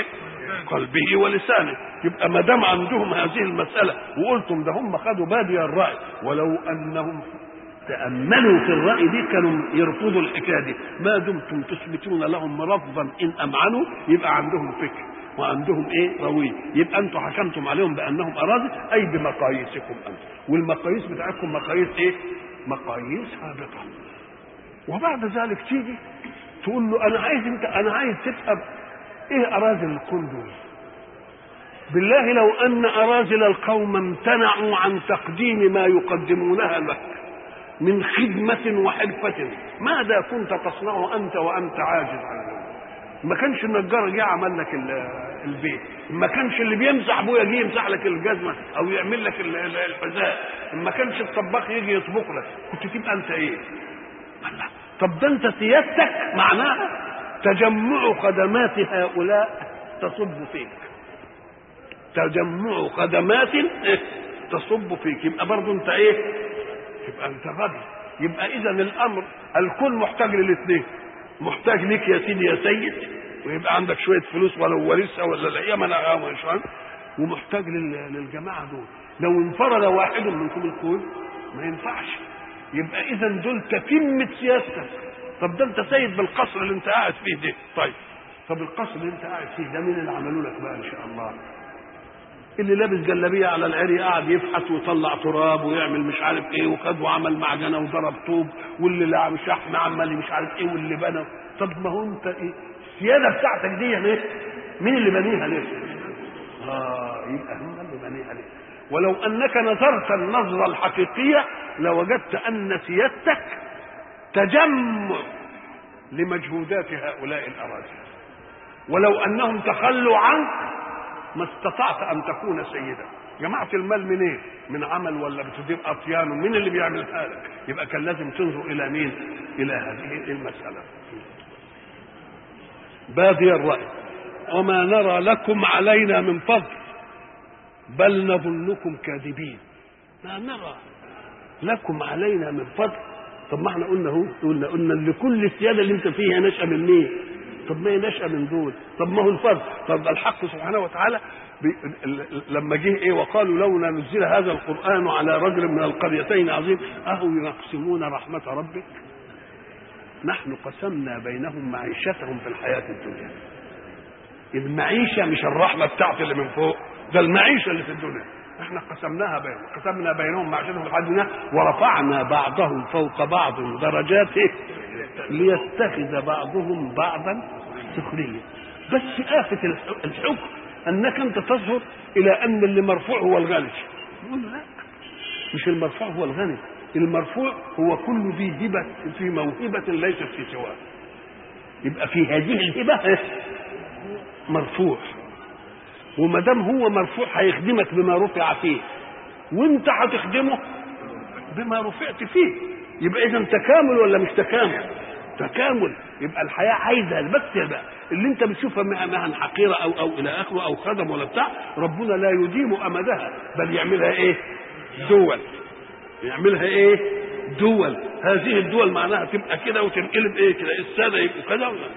قلبه ولسانه. يبقى ما دام عندهم هذه المساله وقلتم ده هم خدوا بادي الراي، ولو انهم تاملوا في الراي دي كانوا يرفضوا الحكايه دي. ما دمتم تثبتون لهم رفضا ان امعنوا يبقى عندهم فكر وعندهم ايه رويه، يبقى انتم حكمتم عليهم بانهم اراضي اي بمقاييسكم انتم، والمقاييس بتاعتكم مقاييس ايه؟ مقاييس هابطه. وبعد ذلك تيجي تقول له انا عايز انت انا عايز تفهم ايه اراذل الكون دول. بالله لو ان اراذل القوم امتنعوا عن تقديم ما يقدمونها لك من خدمة وحرفة ماذا كنت تصنع انت وانت عاجز عنه؟ ما كانش النجار جه عمل لك البيت، ما كانش اللي بيمسح ابويا جه يمسح لك الجزمه او يعمل لك الحذاء، ما كانش الطباخ يجي يطبخ لك، كنت تبقى انت ايه؟ طب ده انت سيادتك معناها تجمع خدمات هؤلاء تصب فيك، تجمع خدمات تصب فيك، يبقى برضه انت ايه؟ يبقى انت غبي. يبقى اذا الامر الكل محتاج للاثنين، محتاج لك يا سيدي يا سيد ويبقى عندك شويه فلوس ولو ورثها ولا لا يمن او ومحتاج للجماعه دول. لو انفرد واحد منكم الكون ما ينفعش. يبقى اذا دول تتمه سياستك. طب ده انت سيد بالقصر اللي انت قاعد فيه ده، طيب طب القصر اللي انت قاعد فيه ده مين اللي عملوا لك بقى ان شاء الله؟ اللي لابس جلابيه على العري قاعد يفحت ويطلع تراب ويعمل مش عارف ايه وخد وعمل معجنه وضرب طوب، واللي لعب شحم عمل مش عارف ايه واللي بنى. طب ما هو انت ايه السياده بتاعتك دي ليه؟ مين اللي بنيها ليه؟ اه يبقى هم اللي بنيها ليه. ولو انك نظرت النظره الحقيقيه لوجدت ان سيادتك تجمع لمجهودات هؤلاء الاراضي، ولو انهم تخلوا عنك ما استطعت ان تكون سيدا. جماعه المال منين؟ إيه؟ من عمل ولا بتدير اطيان؟ مين اللي بيعملها لك؟ يبقى كان لازم تنظر الى مين؟ الى هذه المساله. بادي الراي وما نرى لكم علينا من فضل بل نظنكم كاذبين. ما نرى لكم علينا من فضل. طب ما احنا قلنا اهو قلنا قلنا ان كل السياده اللي انت فيها نشأ من مين؟ طب ما هي نشأ من دول. طب ما هو الفضل. طب الحق سبحانه وتعالى بي... لما جه ايه وقالوا لولا نزل هذا القرآن على رجل من القريتين عظيم اهو يقسمون رحمة ربك نحن قسمنا بينهم معيشتهم في الحياة الدنيا. المعيشة مش الرحمة بتاعت اللي من فوق، ده المعيشة اللي في الدنيا احنا قسمناها بينهم، قسمنا بينهم معيشتهم في الحياة الدنيا ورفعنا بعضهم فوق بعض درجات ليتخذ بعضهم بعضا سخريا. بس آفة الحكم انك انت تظهر الى ان اللي مرفوع هو الغني. نقول لا، مش المرفوع هو الغني، المرفوع هو كل ذي هبة في موهبة ليست في سواه. يبقى في هذه الهبة مرفوع، وما دام هو مرفوع هيخدمك بما رفع فيه وانت هتخدمه بما رفعت فيه. يبقى اذا تكامل ولا مش تكامل؟ تكامل. يبقى الحياه عايزه بس يبقى اللي انت بتشوفها مهن حقيره او او الى اخره او خدم ولا بتاع، ربنا لا يديم امدها بل يعملها ايه؟ دول. يعملها ايه؟ دول. هذه الدول معناها تبقى كده وتنقلب ايه كده، الساده يبقوا كذا ولا.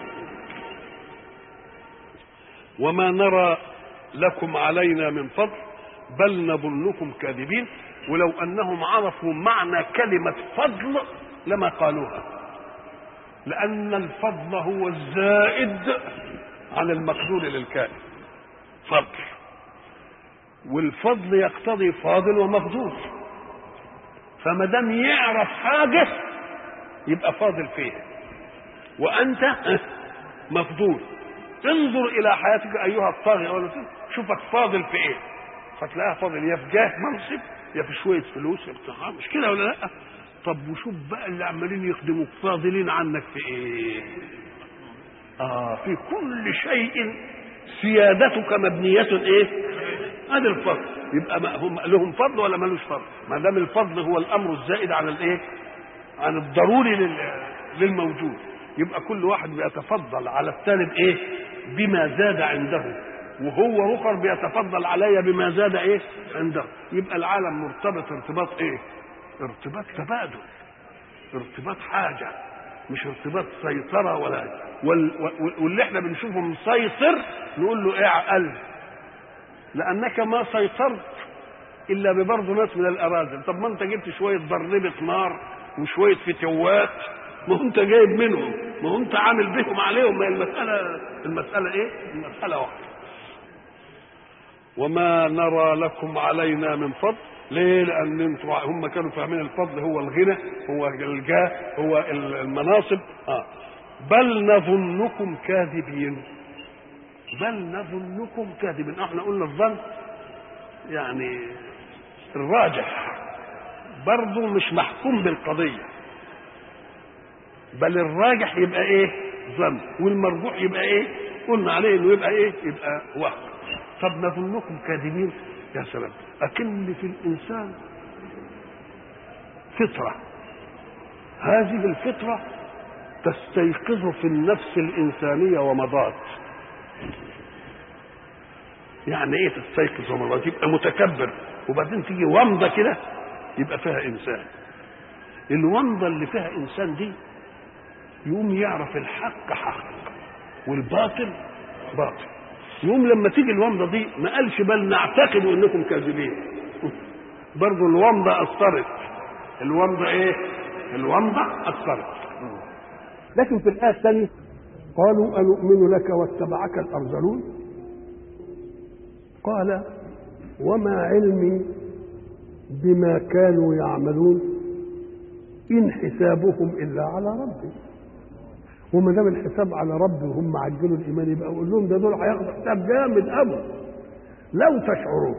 وما نرى لكم علينا من فضل بل نظنكم كاذبين. ولو انهم عرفوا معنى كلمه فضل لما قالوها، لان الفضل هو الزائد عن المقدور للكائن. فضل، والفضل يقتضي فاضل ومفضول، فما دام يعرف حاجه يبقى فاضل فيها وانت مفضول. انظر الى حياتك ايها الطاغي ولا شوفك فاضل في ايه، فتلاقيها فاضل يا في جاه منصب يا في شويه فلوس يا بتاع، مش كده ولا لا؟ طب وشوف بقى اللي عمالين يخدموك فاضلين عنك في ايه؟ اه في كل شيء سيادتك مبنيه ايه؟ هذا الفضل. يبقى ما هم لهم فضل ولا مالوش فضل؟ ما دام الفضل هو الامر الزائد عن الايه؟ عن الضروري للموجود، يبقى كل واحد بيتفضل على الثاني بايه؟ بما زاد عنده، وهو اخر بيتفضل عليا بما زاد ايه؟ عنده. يبقى العالم مرتبط ارتباط ايه؟ ارتباط تبادل، ارتباط حاجه، مش ارتباط سيطره ولا واللي احنا بنشوفه مسيطر نقول له ايه عقل، لانك ما سيطرت الا ببرضه ناس من الاراذل. طب ما انت جبت شويه ضربه نار وشويه فتوات، ما هو انت جايب منهم، ما هو انت عامل بهم عليهم، ما المساله المساله ايه؟ المساله واحده. وما نرى لكم علينا من فضل. ليه؟ لان انتم هم كانوا فاهمين الفضل هو الغنى، هو الجاه، هو المناصب. اه بل نظنكم كاذبين. بل نظنكم كاذبين. احنا قلنا الظن يعني الراجح، برضه مش محكوم بالقضيه، بل الراجح يبقى ايه؟ ظن، والمرجوح يبقى ايه؟ قلنا عليه انه يبقى ايه؟ يبقى وهم. طب نظنكم كاذبين، يا سلام، اكن في الانسان فطره، هذه الفطره تستيقظ في النفس الانسانيه ومضات. يعني ايه تستيقظ ومضات؟ يبقى متكبر، وبعدين تيجي ومضه كده يبقى فيها انسان. الومضه اللي فيها انسان دي يقوم يعرف الحق حق والباطل باطل. يقوم لما تيجي الومضه دي ما قالش بل نعتقد انكم كاذبين، برضه الومضه اثرت. الومضه ايه؟ الومضه اثرت. لكن في الايه الثانيه قالوا انؤمن لك واتبعك الارذلون، قال وما علمي بما كانوا يعملون ان حسابهم الا على ربي. وما دام الحساب على ربي وهم عجلوا الايمان يبقى اقول لهم ده دول هياخدوا حساب جامد قوي لو تشعرون.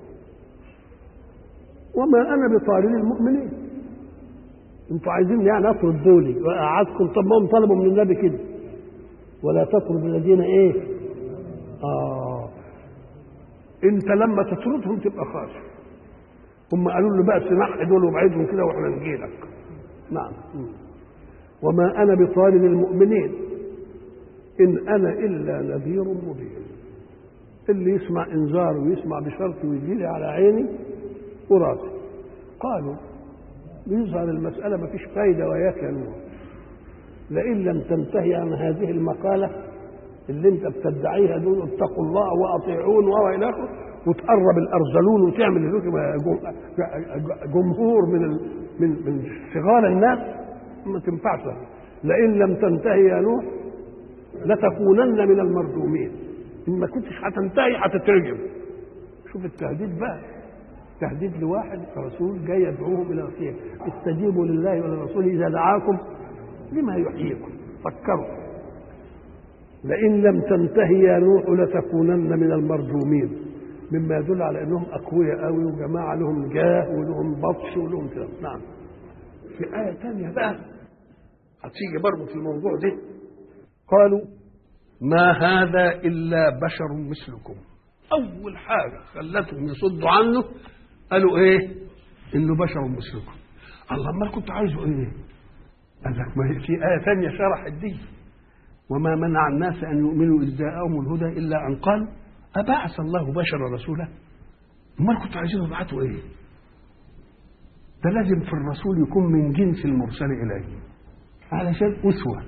وما انا بطارد المؤمنين. انتوا عايزين يعني اطرد دولي واقعدكم؟ طب ما هم طلبوا من النبي كده، ولا تطرد الذين ايه؟ اه انت لما تطردهم تبقى خاسر. هم قالوا له بقى سنحي دول وابعدهم كده واحنا نجيلك. نعم. وما انا بطارد المؤمنين ان انا الا نذير مبين. اللي يسمع انذار ويسمع بشرط ويجي لي على عيني وراسي. قالوا يظهر المساله ما فيش فايده وياك يا نوح، لئن لم تنتهي عن هذه المقاله اللي انت بتدعيها دول اتقوا الله واطيعون والى اخره، وتقرب الارذلون وتعمل جمهور من من من صغار الناس، ما تنفعش. لئن لم تنتهي يا نوح لتكونن من المرجومين. ان ما كنتش هتنتهي هتترجم. شوف التهديد بقى، تهديد لواحد رسول جاي يدعوهم الى الخير. استجيبوا لله وللرسول اذا دعاكم لما يحييكم. فكروا. لئن لم تنتهي يا نوح لتكونن من المرجومين، مما يدل على انهم اقوياء قوي وجماعه لهم جاه ولهم بطش ولهم كلام. نعم. في آية ثانية بقى هتيجي برضه في الموضوع ده، قالوا ما هذا إلا بشر مثلكم. أول حاجة خلتهم يصدوا عنه قالوا إيه؟ إنه بشر مثلكم. الله ما كنت عايزه إيه؟ قال لك ما هي في آية ثانية شرحت دي. وما منع الناس أن يؤمنوا إذ جاءهم الهدى إلا أن قالوا أبعث الله بشرا رسولا. ما كنت عايزينه يبعثوا إيه؟ ده لازم في الرسول يكون من جنس المرسل إليه علشان أسوة.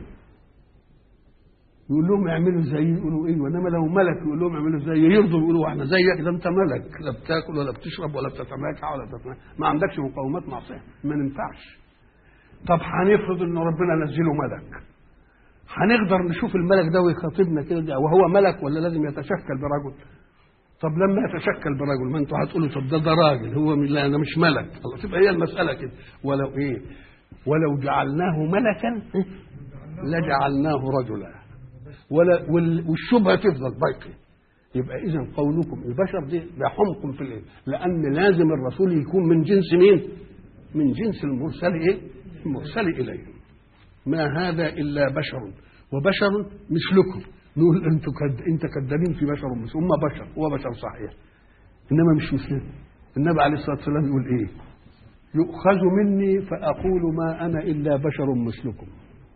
يقول لهم اعملوا زي، يقولوا ايه؟ وانما لو ملك يقول لهم اعملوا زي يرضوا يقولوا احنا زيك. ده انت ملك، لا بتاكل ولا بتشرب ولا بتتماكع ولا بتتماكع. ما عندكش مقومات معصيه، ما ننفعش. طب هنفرض ان ربنا نزله ملك، هنقدر نشوف الملك ده ويخاطبنا كده وهو ملك ولا لازم يتشكل برجل؟ طب لما يتشكل برجل ما انتوا هتقولوا طب ده ده راجل، هو لا انا مش ملك. الله، تبقى هي المساله كده. ولو ايه؟ ولو جعلناه ملكا لجعلناه رجلا. ولا والشبهه تفضل باقيه. يبقى اذا قولكم البشر دي ده حمق في الايه؟ لان لازم الرسول يكون من جنس مين؟ من جنس المرسل ايه؟ المرسل اليه. ما هذا الا بشر وبشر مثلكم. نقول انتوا كد... انت كذابين في بشر مثل هم بشر، هو بشر صحيح انما مش مثلنا. النبي عليه الصلاه والسلام يقول ايه؟ يؤخذ مني فاقول ما انا الا بشر مثلكم.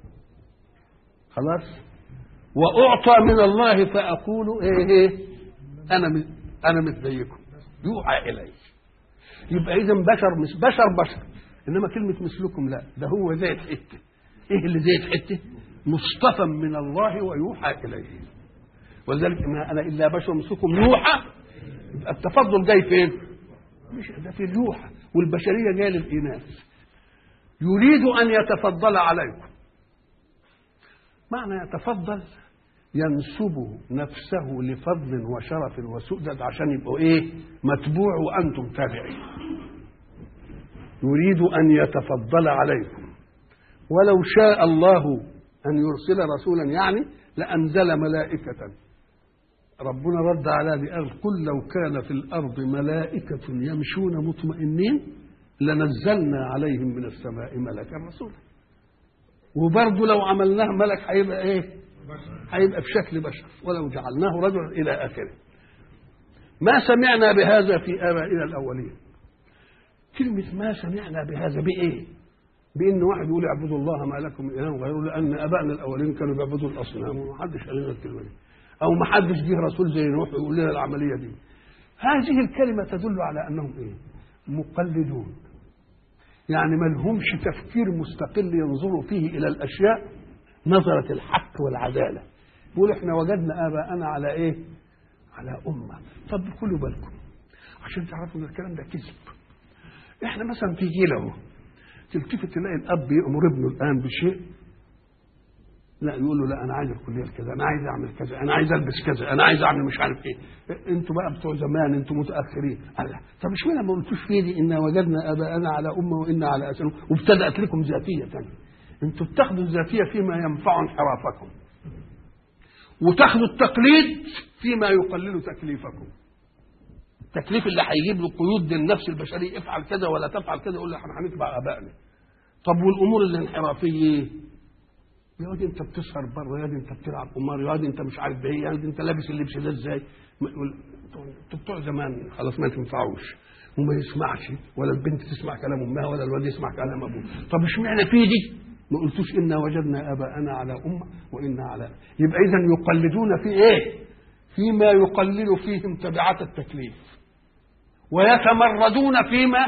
خلاص. واعطى من الله فاقول ايه ايه انا م... انا مثل زيكم يوحى الي. يبقى اذا بشر مش بشر بشر، انما كلمه مثلكم لا، ده هو زيت حته. ايه اللي زيت حته؟ مصطفى من الله ويوحى إليه. ولذلك ما أنا إلا بشر مثلكم يوحى. التفضل جاي فين؟ مش ده في اليوحى، والبشرية جاية للإناث. يريد أن يتفضل عليكم. معنى يتفضل ينسب نفسه لفضل وشرف وسؤدد عشان يبقوا ايه؟ متبوع وانتم تابعين. يريد ان يتفضل عليكم، ولو شاء الله ان يرسل رسولا يعني لانزل ملائكه. ربنا رد على دي قال قل لو كان في الارض ملائكه يمشون مطمئنين لنزلنا عليهم من السماء ملكا رسولا. وبرضه لو عملناه ملك هيبقى ايه؟ هيبقى بشكل بشر، ولو جعلناه رجلا الى اخره. ما سمعنا بهذا في ابائنا الاولين. كلمه ما سمعنا بهذا بايه؟ بان واحد يقول اعبدوا الله ما لكم من اله غيره، لان ابائنا الاولين كانوا بيعبدوا الاصنام وما حدش قال لنا الكلمه دي، او ما حدش جه رسول زي نوح يقول لنا العمليه دي. هذه الكلمه تدل على انهم ايه؟ مقلدون، يعني ما لهمش تفكير مستقل ينظروا فيه الى الاشياء نظرة الحق والعدالة. يقول احنا وجدنا آباءنا على ايه؟ على أمة. طب خلوا بالكم عشان تعرفوا ان الكلام ده كذب. احنا مثلا في جيل اهو تلتفت تلاقي الاب يأمر ابنه الان بشيء، لا يقول له لا انا عايز الكليه كذا، انا عايز اعمل كذا، انا عايز البس كذا، انا عايز اعمل مش عارف ايه. انتوا بقى بتوع زمان انتوا متاخرين. الله، طب اشمعنى ما قلتوش في دي ان وجدنا اباءنا على امه وانا على اثرهم وابتدات لكم ذاتيه ثانيه؟ انتوا بتاخدوا الذاتيه فيما ينفع انحرافكم، وتاخدوا التقليد فيما يقلل تكليفكم. التكليف اللي هيجيب له قيود للنفس البشريه، افعل كذا ولا تفعل كذا، يقول له احنا هنتبع ابائنا. طب والامور الانحرافيه، يا واد انت بتسهر بره، يا واد انت بتلعب قمار، يا واد انت مش عارف ايه، يا واد انت لابس اللبس ده ازاي؟ انتوا بتوع زمان خلاص ما تنفعوش، وما يسمعش، ولا البنت تسمع كلام امها ولا الواد يسمع كلام ابوه. طب اشمعنى في دي ما قلتوش انا وجدنا اباءنا على امه وانا على؟ يبقى اذا يقلدون في ايه؟ فيما يقلل فيهم تبعات التكليف، ويتمردون فيما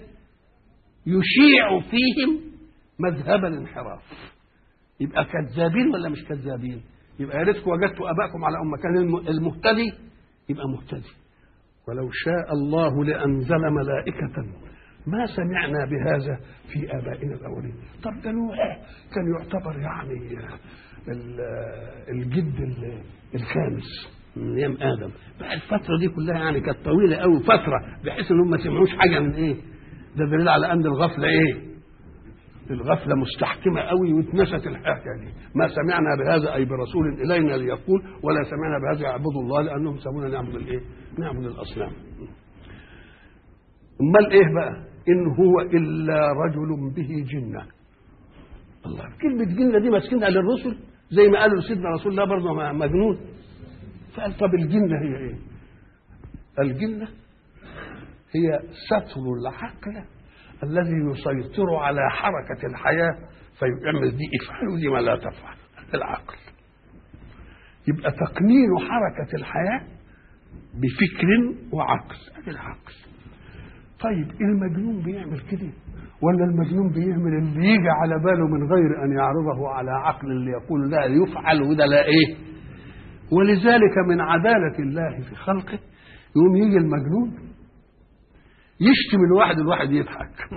يشيع فيهم مذهب الانحراف. يبقى كذابين ولا مش كذابين؟ يبقى يا ريتكم وجدتوا اباءكم على امه. كان المهتدي يبقى مهتدي. ولو شاء الله لانزل ملائكه ما سمعنا بهذا في ابائنا الاولين. طب ده نوح كان يعتبر يعني الجد الخامس من ايام ادم. بقى الفتره دي كلها يعني كانت طويله قوي، فتره بحيث انهم ما سمعوش حاجه من ايه؟ ده دليل على ان الغفله ايه؟ الغفله مستحكمه قوي واتنست الحكايه دي. ما سمعنا بهذا اي برسول الينا ليقول، ولا سمعنا بهذا يعبدوا الله لانهم سمونا نعبد الايه؟ نعبد الاصنام. امال ايه بقى؟ ان هو الا رجل به جنه. الله، كلمه جنه دي ماسكينها للرسل زي ما قالوا لسيدنا رسول الله برضه مجنون. فقال طب الجنه هي ايه؟ الجنه هي ستر العقل الذي يسيطر على حركه الحياه، فيعمل دي افعل ودي ما لا تفعل. العقل يبقى تقنين حركه الحياه بفكر وعقل. ادي العقل. طيب المجنون بيعمل كده ولا المجنون بيعمل اللي يجي على باله من غير ان يعرضه على عقل اللي يقول لا يفعل وده لا ايه؟ ولذلك من عدالة الله في خلقه يوم يجي المجنون يشتم الواحد الواحد يضحك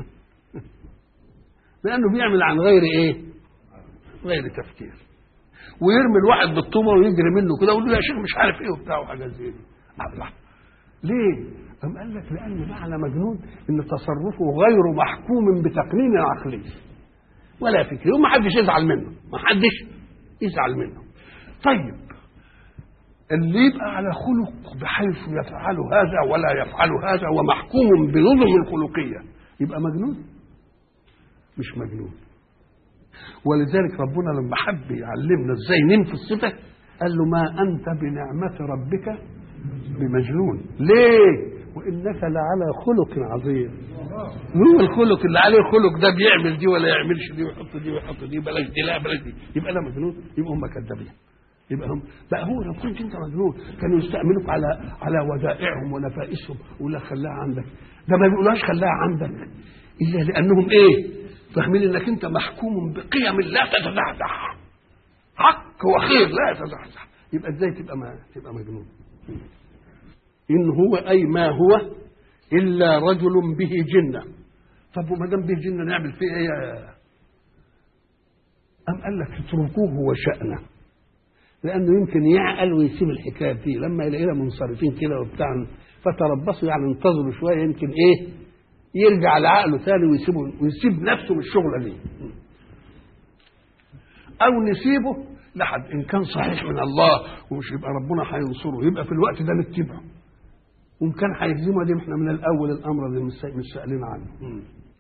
لانه بيعمل عن غير ايه؟ غير تفكير. ويرمي الواحد بالطوبه ويجري منه كده ويقول له يا شيخ مش عارف ايه وبتاع وحاجات زي دي. الله، ليه؟ أم قال لك لأن معنى مجنون إن تصرفه غير محكوم بتقنين عقلي ولا فكري، وما حدش يزعل منه، ما حدش يزعل منه. طيب اللي يبقى على خلق بحيث يفعل هذا ولا يفعل هذا ومحكوم بنظم الخلقية يبقى مجنون؟ مش مجنون. ولذلك ربنا لما حب يعلمنا ازاي ننفي الصفة قال له ما أنت بنعمة ربك بمجنون. ليه؟ وإنك لعلى خلق عظيم. هو الخلق اللي عليه خلق ده بيعمل دي ولا يعملش دي ويحط دي ويحط دي، بلاش دي لا بلاش دي، يبقى لا مجنون، يبقى هم كذابين. يبقى هم بقى هو لو كنت انت مجنون كانوا يستأمنوك على على ودائعهم ونفائسهم ولا خلاها عندك. ده ما بيقولوهاش خلاها عندك الا لانهم ايه؟ فاهمين انك انت محكوم بقيم لا تتزعزع. حق وخير لا يتزحزح، يبقى ازاي تبقى ما تبقى مجنون؟ ان هو اي ما هو الا رجل به جنه. طب وما دام به جنه نعمل فيه ايه؟ ام قال لك اتركوه وشأنه، لانه يمكن يعقل ويسيب الحكايه دي لما يلاقينا منصرفين كده وبتاع، فتربصوا يعني انتظروا شويه يمكن ايه يرجع لعقله ثاني ويسيبه ويسيب نفسه من الشغله دي، او نسيبه لحد ان كان صحيح من الله ومش يبقى ربنا هينصره، يبقى في الوقت ده نتبعه، وان كان هيهزمه دي احنا من الاول الامر اللي مش سائلين عنه.